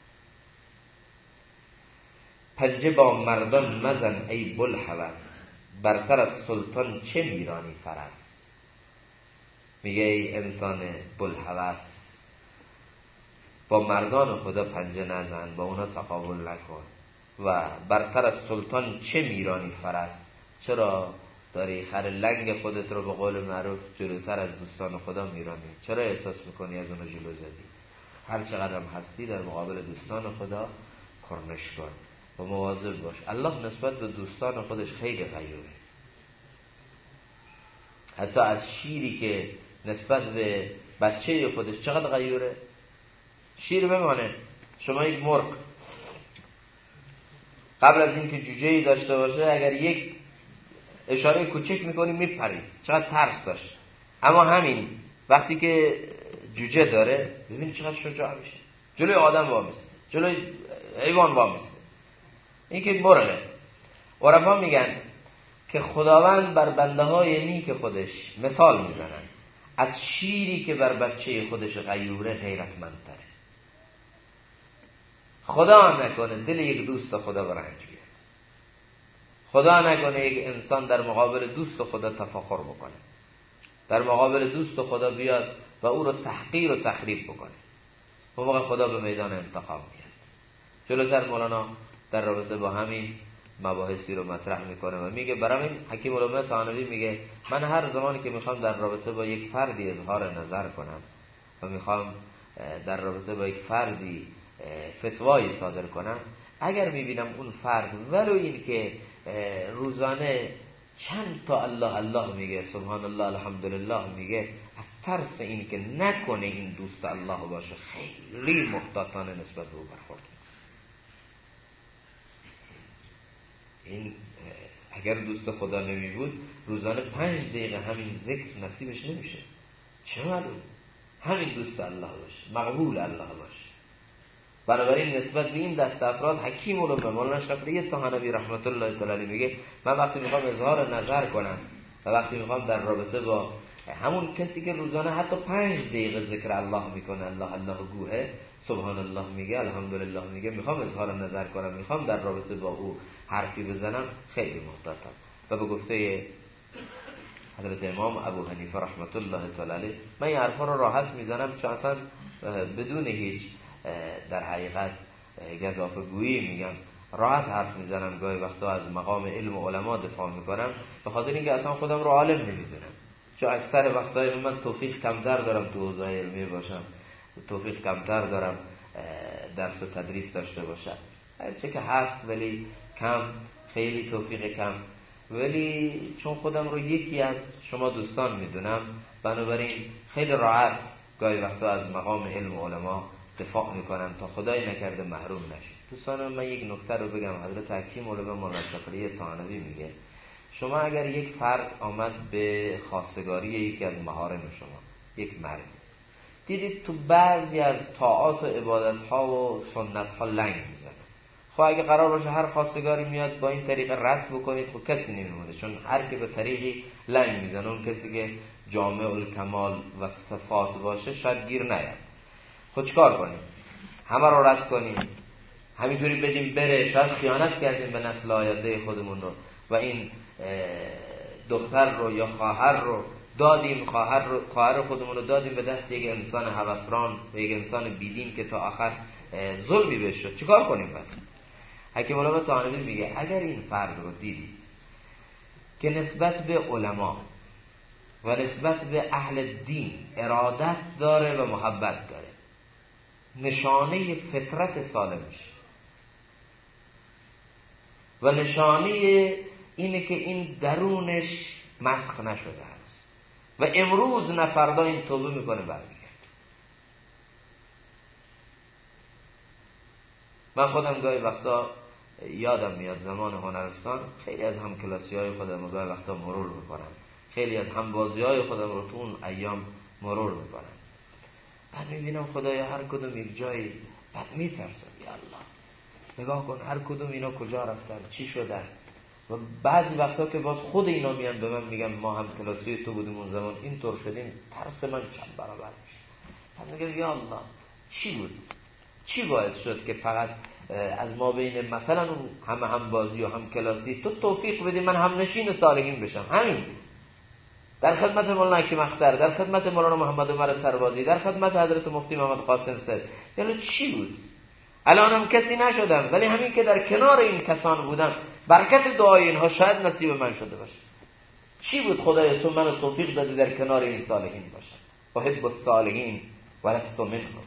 پنجه با مردان مزن ای بوالهوس، برتر از سلطان چه میرانی فرس. میگه ای انسان بوالهوس، با مردان خدا پنجه نزن، با اونا تقابل نکن. و برتر از سلطان چه میرانی فرس، چرا داری خر لنگ خودت رو به قول معروف جلوتر از دوستان خدا میرانی؟ چرا احساس میکنی از اونا جلو زدی؟ هر چقدر هستی در مقابل دوستان خدا کرنش کن و مواظب باش. الله نسبت به دوستان خودش خیلی غیوره. حتی از شیری که نسبت به بچه خودش چقدر غیوره. شیر بمانه، شما یک مرغ قبل از اینکه جوجه‌ای داشته باشه اگر یک اشاره کوچک میکنی میپرید، چقدر ترس داشت. اما همین وقتی که جوجه داره ببین چقدر شجاع میشه، جلوی آدم وامیسته، جلوی حیوان وامیسته. این که مرغه. عرفا میگن که خداوند بر بنده های نیک خودش مثال میزنن از شیری که بر بچه خودش غیوره غیرتمندتره. خدا نکنه دل یک دوست خدا به رنج بیاد، خدا نکنه یک انسان در مقابل دوست خدا تفاخر بکنه، در مقابل دوست خدا بیاد و او رو تحقیر و تخریب بکنه. اون موقع خدا به میدان انتقام میاد. جلوتر مولانا در رابطه با همین مباحثی رو مطرح میکنه و میگه برای این حکیم الامه طحاوی میگه من هر زمانی که میخوام در رابطه با یک فردی اظهار نظر کنم و میخوام در رابطه با یک فردی فتوایی صادر کنم، اگر میبینم اون فرد ولو این که روزانه چند تا الله الله میگه، سبحان الله الحمدلله میگه، از ترس این که نکنه این دوست الله باشه خیلی محتاطانه نسبت به او برخورد میکنه. این اگر دوست خدا نمی بود روزانه 5 دقیقه همین ذکر نصیبش نمیشه. چه معلوم همین دوست الله باشه، مقبول الله باشه. بنابراین نسبت به این دست افراد حکیم الامه مولانا اشرف علی طحاوی رحمت الله تعالی میگه من وقتی میخوام اظهار نظر کنم و وقتی میخوام در رابطه با همون کسی که روزانه حتی 5 دقیقه ذکر الله میکنه، الله الله گوه، سبحان الله میگه، الحمدلله میگه، میخوام اظهار نظر کنم، میخوام در رابطه با او حرفی بزنم، خیلی محتاطم. و به گفته حضرت امام ابو حنیفه رحمت الله تعالی من این حرفا رو راحت میزنم چون اصلا بدون هیچ در حقیقت گزافه گویی میگم، راحت حرف میزنم، گاهی وقتا از مقام علم و علما دفاع میکنم به خاطر اینکه اصلا خودم رو عالم نمیدونم. چون اکثر وقتای من توفیق کمتر دارم تو حوزه علمی باشم، توفیق کمتر دارم درس و تدریس داشته باشم، هرچه که هست ولی کم، خیلی توفیق کم. ولی چون خودم رو یکی از شما دوستان میدونم، بنابراین خیلی راحت گاهی وقتا از مقام علم و علما دفاع میکنم تا خدای نکرده محروم نشید. دوستان من یک نکته رو بگم. حضرت حکیم الامه مولانا اشرف علی طحاوی میگه شما اگر یک فرد آمد به خواستگاری یکی از محارم شما، یک مرد، دیدید تو بعضی از طاعات و عبادت ها و سنت ها لنگ میزنه، خب اگه قرار باشه هر خواستگاری میاد با این طریق رد بکنید، خب کسی نمیمونه، چون هر که به طریقی لنگ میزنه اون کسی که جامع الکمال و صفات باشه شاید گیر نیاد. خب چیکار کنیم؟ همه رو رد کنیم، همینطوری بدیم بره؟ شاید خیانت کردیم به نسل آینده خودمون رو و این دختر رو یا خواهر رو دادیم، خواهر خودمون رو دادیم به دست یک انسان هوسران و یک انسان بیدین که تا آخر ظلمی بهش شد. چیکار کنیم پس؟ حکیم الامه طحاوی میگه اگر این فرد رو دیدید که نسبت به علما و نسبت به اهل دین ارادت داره و محبت داره، نشانه فطرت سالمش و نشانه اینه که این درونش مسخ نشده است و امروز نه فردا این توبه میکنه برمیگرد. من خودم گاهی وقتا یادم میاد زمان هنرستان خیلی از همکلاسی های خودم رو گاهی وقتا مرور میکنم، خیلی از همبازی های خودم رو تو اون ایام مرور میکنم، بعد میبینم خدایا هر کدوم یک جایی، بعد میترسم یا الله نگاه کن هر کدوم اینا کجا رفتن، چی شدن. و بعضی وقتا که باز خود اینا میان به من میگم ما هم کلاسی تو بودیم اون زمان اینطور شدیم، ترس من چند برابر میشه. بعد میگم یا الله چی بود، چی باعث شد که فقط از ما بین مثلا اون هم بازی و هم کلاسی تو توفیق بدی من هم نشین صالحین بشم. همین در خدمت مولانا حکیم اختر، در خدمت مولانا محمد عمر سربازی، در خدمت حضرت مفتی محمد قاسم صدر، یعنی چی بود؟ الانم کسی نشدم ولی همین که در کنار این کسان بودم برکت دعای اینها شاید نصیب من شده باشه. چی بود خدای تو منو توفیق دادی در کنار این صالحین باشم؟ احب الصالحین ولست منهم.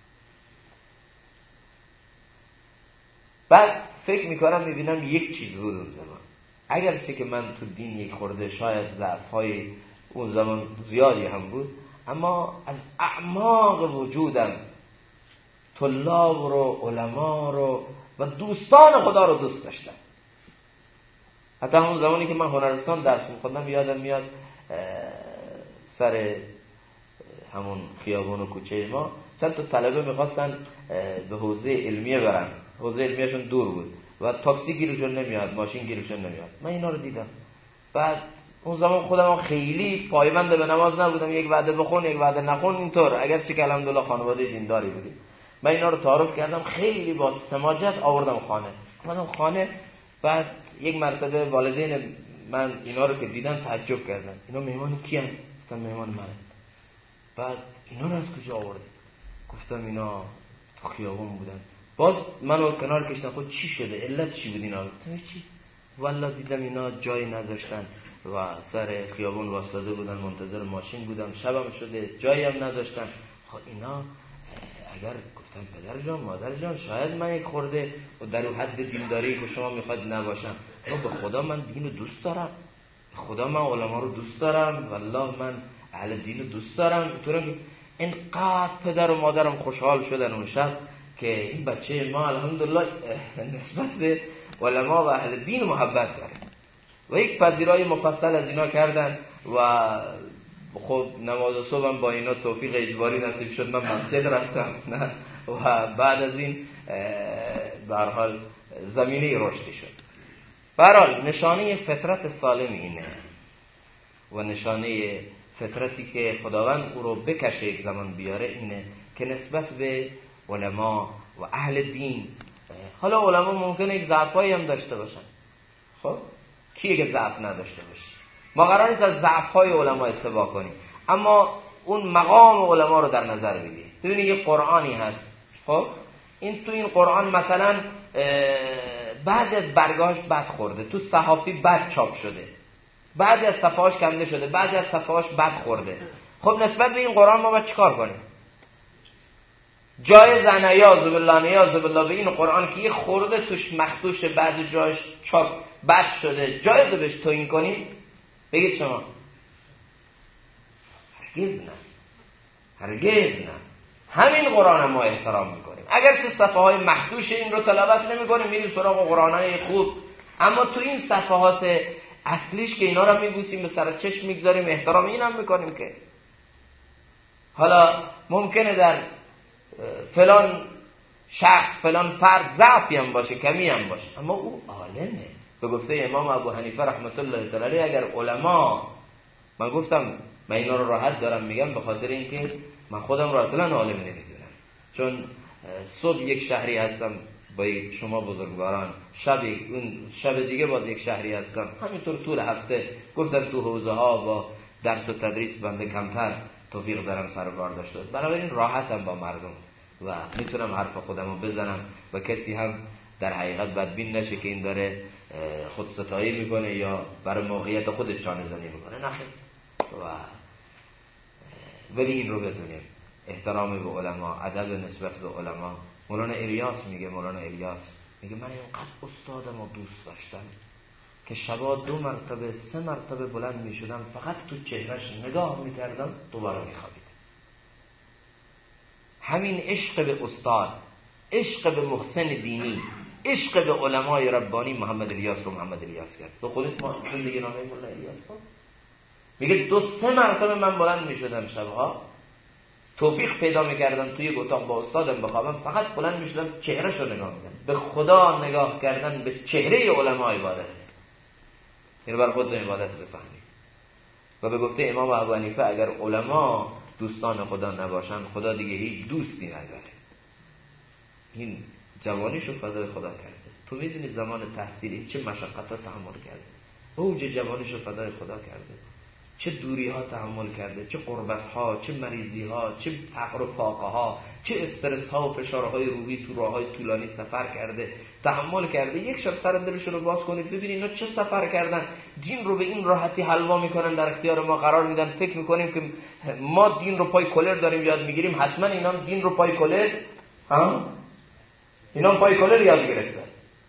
بعد فکر میکنم میبینم یک چیز بود اون زمان، اگرچه که من تو دین یک خورده شاید ضعف‌های اون زمان زیادی هم بود، اما از اعماق وجودم طلاب رو، علما رو و دوستان خدا رو دوست داشتم. حتی همون زمانی که من هنرستان درس می‌خوندم یادم میاد سر همون خیابون و کوچه ما چند تا طلبه می‌خواستن به حوزه علمیه برن، حوزه علمیه‌شون دور بود و تاکسی گیرشون نمیاد، ماشین گیرشون نمیاد. من اینا رو دیدم. بعد اون زمان خودم خیلی پایبند به نماز نبودم، یک وعده بخون یک وعده نخون اینطور، اگرچه که الحمدلله خانواده دینداری بودیم. من اینا رو تعارف کردم، خیلی با سماجت آوردم خانه. اومدم خانه، بعد یک مرتبه والدین من اینا رو که دیدن تعجب کردن. اینا مهمان کیان؟ گفتم مهمان منه. بعد اینا رو از کجا آوردی؟ گفتم اینا تو خیابون بودن. باز منو کنار کشیدن. خود چی شده؟ علت چی بود اینا؟ گفتم چی؟ والله دیدم اینا جایی نداشتن و سر خیابون واسطه بودن، منتظر ماشین بودم، شبم شده جایی هم نداشتن. خب اینا اگر گفتم پدر جان مادر جان شاید من یک خورده در حد دینداری که شما میخواید نباشم، اما به خدا من دین رو دوست دارم، به خدا من علما رو دوست دارم، والله من اهل دین رو دوست دارم. اینقدر پدر و مادرم خوشحال شدن اون شب که این بچه ما الحمدلله نسبت به علما و اهل دین محبت داره و یک پذیرایی مفصل از اینا کردن و خب نماز صبحم با اینا توفیق اجباری نصیب شد، من مسجد رفتم نه و بعد از این به هر حال زمینه رشدی شد. به هر حال نشانه فطرت سالم اینه و نشانه فطرتی که خداوند او رو بکشه یک زمان بیاره اینه که نسبت به علما و اهل دین، حالا علما ممکنه یک ضعفایی هم داشته باشن، خب کیه که ضعف نداشته باشه؟ ما قرار نیست از ضعف‌های علما اتباع کنیم، اما اون مقام علما رو در نظر بگیریم. ببینید یه قرآنی هست، خب این تو این قرآن مثلا بعضی از برگاش بد خورده، تو صحافی بد چاپ شده، بعضی از صفحاش کنده شده، بعضی از صفحاش بد خورده. خب نسبت به این قرآن ما باید چیکار کنیم؟ جایز نیاز بالله نیاز بالله به این قرآن که یه خورده توش مخدوش، بعضی جاش چاپ بد شده، جایز بهش توهین کنیم؟ بگید شما. هرگز نه. همین قرآن هم ما احترام میکنیم، اگرچه صفحات مخدوش این رو تلاوت نمیکنیم، میریم سراغ قرآنای خوب، اما تو این صفحات اصلیش که اینا رو میبوسیم، به سر چشم میگذاریم، احترام این هم میکنیم. که حالا ممکنه در فلان شخص فلان فرد ضعفی هم باشه، کمی هم باشه، اما او عالمه. به گفته امام ابو حنیفه رحمت الله تعالی علیه، اگر علما، من گفتم من اینا رو راحت دارم میگم به خاطر اینکه من خودم رو اصلا عالم نمیدونم، چون صبح یک شهری هستم با شما بزرگواران، شب دیگه با یک شهری هستم، همینطور طول هفته گفتم تو حوزه ها با درس و تدریس بنده کمتر توفیق دارم سر کار داشته، بنابراین راحتم با مردم و میتونم حرف خودم رو بزنم و کسی هم در حقیقت بدبین نشه که این داره خودستایی میکنه یا برای موقعیت خودش چانه زنی میکنه. نه و ولی این رو بدونیم، احترام به علما، ادب نسبت به علما. مولانا الیاس میگه من اینقدر استادم رو دوست داشتم که شبا 2 مرتبه 3 مرتبه بلند میشدم، فقط تو چهرش نگاه میکردم، دوباره میخوابیدم. همین عشق به استاد، عشق به محسن دینی، عشق به علمای ربانی محمد الیاس رو محمد الیاس کرد. تو خودت ما زندگی نامه مولانا الیاس کن. میگه 2-3 مرتبه من بلند میشدم شبها، توفیق پیدا میکردم توی یک اتاق با استادم بخوابم، فقط بلند میشدم چهرهش رو نگاه میکردم. به خدا نگاه کردن به چهره علما عبادت، اینو بر خودتون عبادت بفهمید. و به گفته امام ابو حنیفه اگر علما دوستان خدا نباشن، خدا دیگه هیچ دوستی نداره. این جوانیشو فدای خدا کرده. تو میدونی زمان تحصیلی چه مشقت‌ها تحمل کرده، اوج جوانیشو فدای خدا کرده، چه دوری ها تحمل کرده، چه غربت ها، چه مریضی ها، چه فقر و فاقه ها، چه استرس ها و فشارهای روحی تو راه های طولانی سفر کرده، تحمل کرده. یک شب سر دلشون رو باز کنید ببینید اینا چه سفر کردن، دین رو به این راحتی حلوا میکنن، در اختیار ما قرار میدن. فکر میکنیم که ما دین رو پای کولر داریم یاد میگیریم، حتما اینا هم دین رو پای کولر اینا هم پای کولر یاد گرفتن.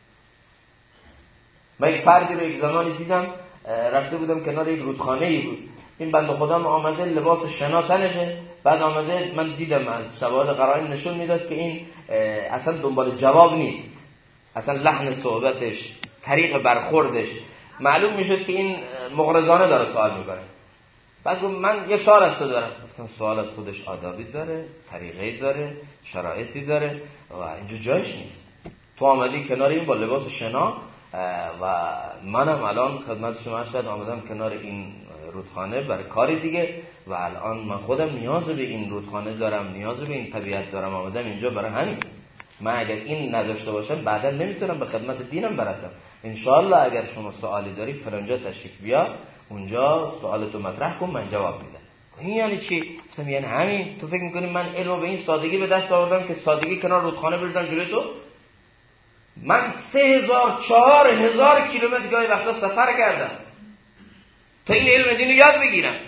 من یک فردی رو یک زمانی دیدم، رفته بودم کنار یک رودخانه‌ای بود، این بنده خدا آمده لباس شنا تنشه، بعد آمده من دیدم از شواهد قرائن نشون میداد که این اصلا دنبال جواب نیست، اصلا لحن صحبتش، طریق برخوردش معلوم میشد که این مغرضانه داره سوال میکنه. بعد گفت من یک سوال از تو دارم. گفتم سوال از خودش آدابی داره، طریقی داره، شرایطی داره و اینجا جایش نیست. تو آمدی کنار این با لباس شنا و منم الان خدمت شما شد آمدم کنار این رودخانه برای کاری دیگه و الان من خودم نیاز به این رودخانه دارم، نیاز به این طبیعت دارم، آمدم اینجا برای همین. من اگر این نداشته باشم بعدا نمیتونم به خدمت دینم برسم. انشاءالله اگر شما سوالی داری فرنجا تشریف بیا، اونجا سوالتو مطرح کن، من جواب میدم. این یعنی چی؟ گفتم یعنی همین. تو فکر میکنی من علمو به این سادگی به دست آوردم که سادگی کنار رودخانه بریزم جلوی تو؟ من 3000-4000 کیلومتر گاهی وقتا سفر کردم تا این علم دین رو یاد بگیرم.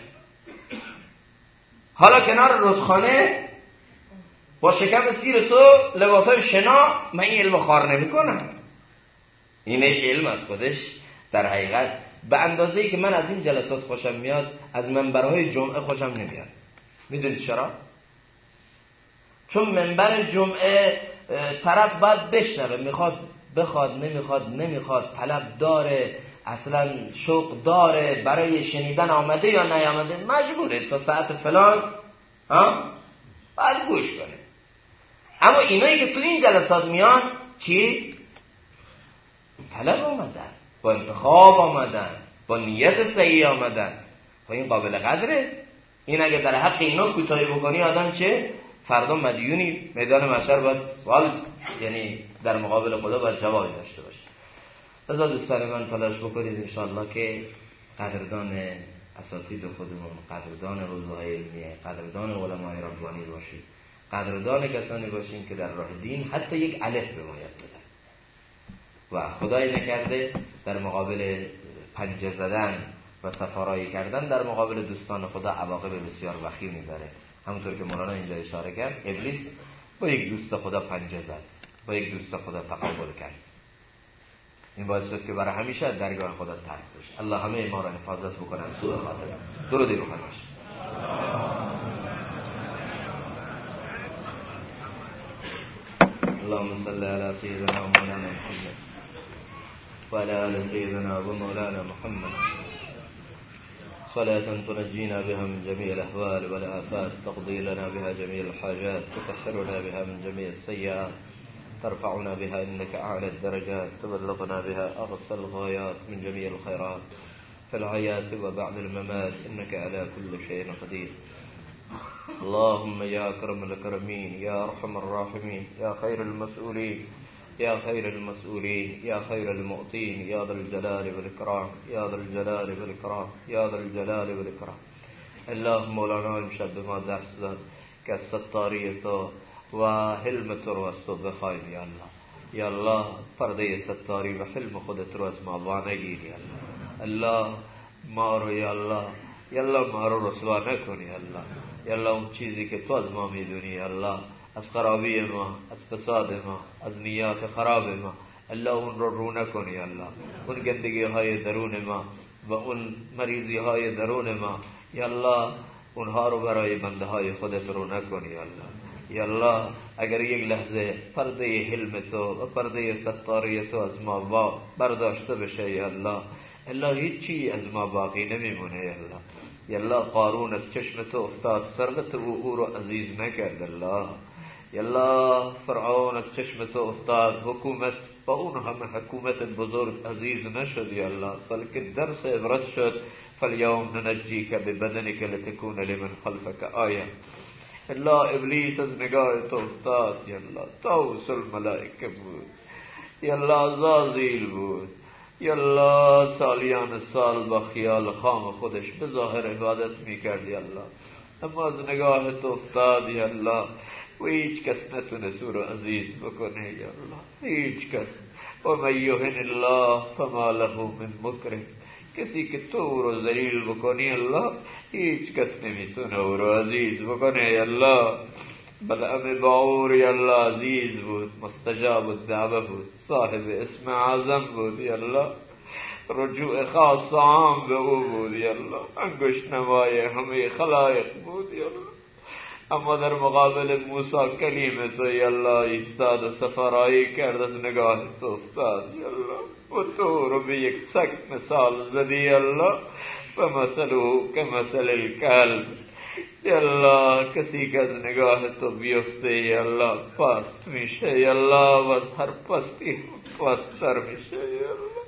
حالا کنار رودخانه با شکم سیر تو لباسای شنا من این علم خوار نمی کنم. این علم از خودش در حقیقت به اندازه‌ای که من از این جلسات خوشم میاد از منبرهای جمعه خوشم نمیاد. میدونید چرا؟ چون منبر جمعه طرف باید بشنوه، میخواد بخواد نمیخواد طلب داره، اصلا شوق داره، برای شنیدن آمده یا نیامده مجبوره تا ساعت فلان باید گوش کنه. اما اینایی که تو این جلسات میان چی؟ طلب آمدن، با انتخاب آمدن، با نیت صحیح آمدن. خب این قابل قدره. این اگه در حق اینا کوتاهی بکنی آدم چه؟ فردا مدیونی میدان محشر باید سوال، یعنی در مقابل خدا باید جوابی داشته باشه. لذا دوستان من تلاش بکنید انشاءالله که قدردان اساتید خودمون، قدردان حوزه‌های علمیه، قدردان علمای ربانی باشید، قدردان کسانی باشیم که در راه دین حتی یک الف به ما یاد بدن و خدای نکرده در مقابل پنجه زدن و سفارایی کردن در مقابل دوستان خدا عواقب بسیار وخیمی داره. همونطور که مولانا اینجا اشاره کرد، ابلیس با یک دوست خدا پنجه زد، با یک دوست خدا تقابل کرد. این باعث شد که برای همیشه درگاه خدا ترک بشه. الله همه ما را حفاظت بکنه از سوء خاتمه. درود بفرمایید. اللهم صل على سيدنا ومولانا محمد وعلى آل سيدنا ومولانا محمد صلاة تنجينا بها من جميع الأهوال والآفات، تقضي لنا بها جميع الحاجات، تطهرنا بها من جميع السيئات، ترفعنا بها إنك أعلى الدرجات، تبلغنا بها أقصى الغايات من جميع الخيرات في الحياة وبعد الممات، إنك على كل شيء قدير. اللهم يا أكرم الأكرمين، يا أرحم الراحمين، يا خير المسؤولين، يا خير المسؤولين، يا خير المؤتين، يا ذا الجلال والإكرام، يا ذا الجلال والإكرام، يا ذا الجلال والإكرام. الله مولانا امشب به ما درس داد که از ستاری تو و حلم تو رو از تو بخوایم یا الله. یا الله پرده ستاری و حلم خودت رو از ما وانگیر یا الله. الله ما رو یا الله، یا الله ما رو رسوا نکن یا الله. یا الله اون چیزی که تو از ما میدونی یا الله، از خرابی ما، از فساد ما، از نیات خراب ما، الله اون رو نکن یا الله. اون گندگی های درون ما و اون مریضی های درون ما یا الله، اونها رو برای بنده های خودت رو نکن یا الله. یا الله اگر یک لحظه پرده حلم تو و پرده ستاری تو از ما برداشته بشه یا الله، الله هیچی از ما باقی نمیمونه یا الله. یا الله قارون از چشم تو افتاد، ثروت او رو عزیز نکرد الله. یا الله فرعون از چشم تو افتاد، حکومت با اون همه حکومت بزرگ عزیز نشد یا الله، بلکه درس عبرت شد. فالیوم ننجیک ببدنک لتکون لمن خلفک آیه. الله ابلیس از نگاه تو افتاد یا الله، طاووس الملائکه بود یا الله، زازیل بود یا الله، سالیان سال با خیال خام خودش به ظاهر عبادت میکرد یا الله، اما از نگاه تو افتاد یا الله و هیچ کس نتونه سو رو عزیز بکنه یا الله، هیچ کس. و من یهن الله فما له من مکرم، کسی که تو رو ذلیل بکنی الله، هیچ کس نمیتونه او رو عزیز بکنه یا الله. بلعم باور یا الله عزیز بود، مستجاب الدعوه بود، صاحب اسم اعظم بود یا الله، رجوع خاص عام به او بود یا الله، انگشت نمای همه خلایق بود یا الله. اما در مقابل موسی کلیم تو یا الله ایستاد و سفرایی کرد، از نگاه تو افتاد یا الله و تو رو به یک سگ مثال زدی یا الله. و مثله کمثل الکلب یا الله، کسی که از نگاه تو بیفته یا الله پست میشه یا الله و از هر پستی پستر میشه یا الله.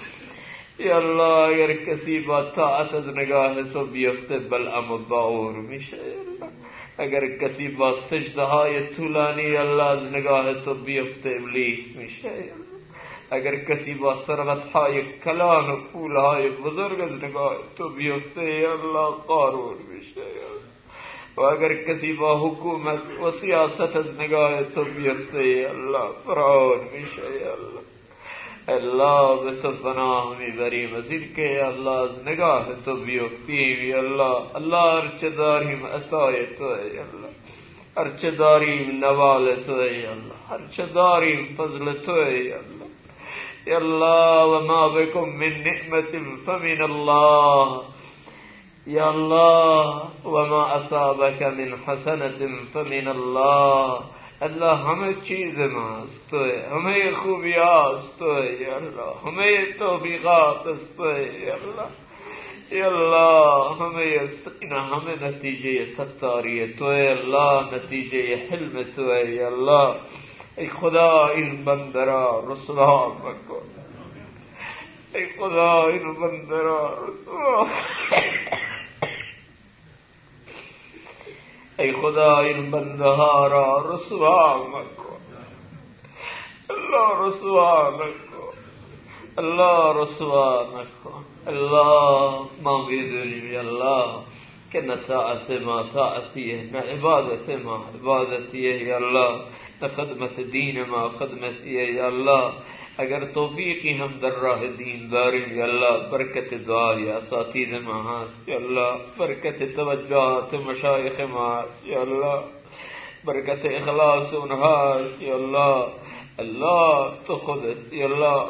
یا الله اگر کسی با طاعت از نگاه تو بیفته بلعم و باور میشه یا الله. اگر کسی با سجده های طولانی الله از نگاه تو بیفته ابلیس میشه یا الله. اگر کسی با ثروت های کلان و پول های بزرگ از نگاه تو بیفته یا الله قارون میشه یا الله. و اگر کسی با حکومت و سیاست از نگاه تو بیفته یا الله فرعون میشه یا الله. الله به تو پناه میبریم از این که یا الله از نگاه تو بیفتیم یا الله. الله هرچه داریم عطای تو یا الله، هرچه داریم نوال تو یا الله، هرچه داریم فضل تو یا الله یا الله. و ما بكم من نعمت فمن الله یا الله، و ما اصابك من حسنت فمن الله. الله همه چیز ماست تو، همه خوبی هاست تو یا الله، همه توفیقات است تو یا الله یا الله. همه نتیجه ستاری تو یا الله، نتیجه حلم تو یا الله. ای خدا این بنده را رسوا مکن، ای خدا این بنده را رسوا، ای خدا این بنده ها را رسوا مکن. الله رسوا نکن، الله رسوا نکن. الله ما میدونیم یا الله که نه طاعت ما طاعتیه، نه عبادت ما عبادتیه یا الله، نه خدمت دین ما خدمتیه یا الله. اگر توفیقی هم در راه دین داریم یا الله، برکت دعای اساتید ما هست یا الله، برکت توجهات مشایخ ما هست یا الله، برکت اخلاص اونها هست یا الله. الله تو خودت یا الله.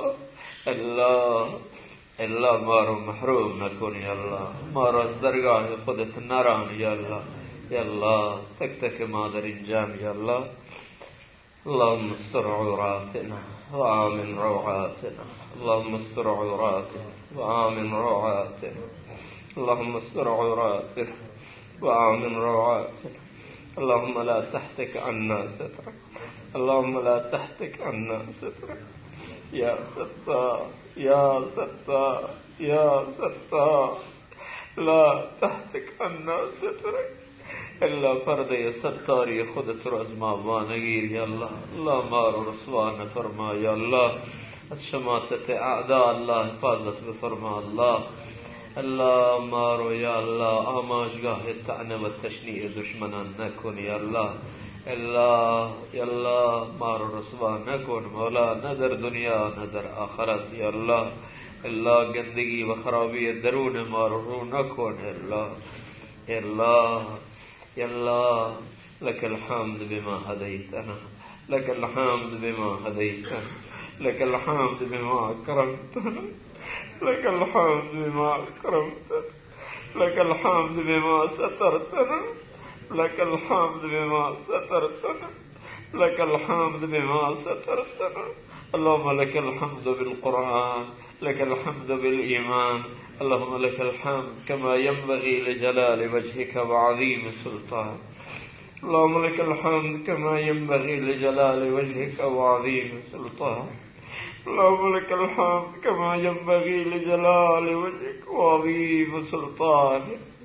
الله ما رو محروم نکن یا الله، ما رو از درگاه خودت نران یا الله یا الله. تک تک ما در این جمع یا الله. اللهم استر عوراتنا وآمن روعاتنا، اللهم استر عوراتنا وآمن روعاتنا، اللهم استر عوراتنا وآمن روعاتنا. اللهم لا تحتك عنا سترك، اللهم لا تحتك عنا سترك يا ستار يا ستار يا ستار. لا تحتك عنا سترك. الا فرد ستاری خودت رو از ما وانگیر یا الله. الله ما رو رسوا نفرما یا الله، از شماتت اعداء الله حفاظت بفرما الله. الله ما رو یا الله آماجگاه طعنه و تشنیع دشمنان نکن یا الله. الله یا الله ما رو رسوا نکن مولا، نه در دنیا نه در آخرت یا الله. الله گندگی و خرابی درون ما رو نکن الله. الله يا الله لك الحمد بما هديتنا، لك الحمد بما هديتنا، لك الحمد بما أكرمتنا، لك الحمد بما أكرمتنا، لك الحمد بما سترتنا، لك الحمد بما سترتنا، لك الحمد بما سترتنا. اللهم لك الحمد بالقرآن، لك الحمد بالإيمان، اللهم لك الحمد كما ينبغي لجلال وجهك وعظيم سلطان. اللهم لك الحمد كما ينبغي لجلال وجهك وعظيم سلطان. اللهم لك الحمد كما ينبغي لجلال وجهك وعظيم سلطان.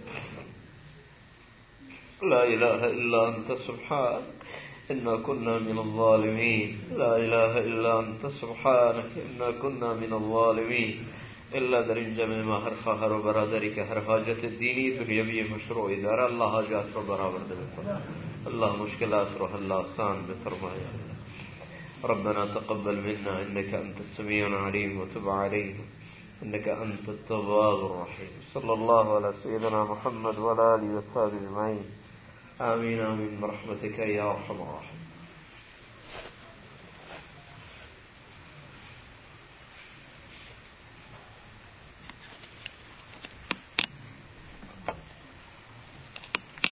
لا إله إلا أنت سبحانك إنا كنا من الظالمين، لا إله إلا أنت سبحانك إنا كنا من الظالمين. إلا در این جمع ما هر خواهر و برادری که هر حاجت دینی دنیوی مشروعی داره الله حاجات رو برآورده بفرما، الله مشکلات رو حل آسان بفرما یا الله. ربنا تقبل منا إنك أنت السميع العليم وتب علينا إنك أنت التواب الرحيم. صلى الله على سيدنا محمد وعلى آله وصحبه أجمعين. آمين آمين برحمتك يا أرحم الراحمين.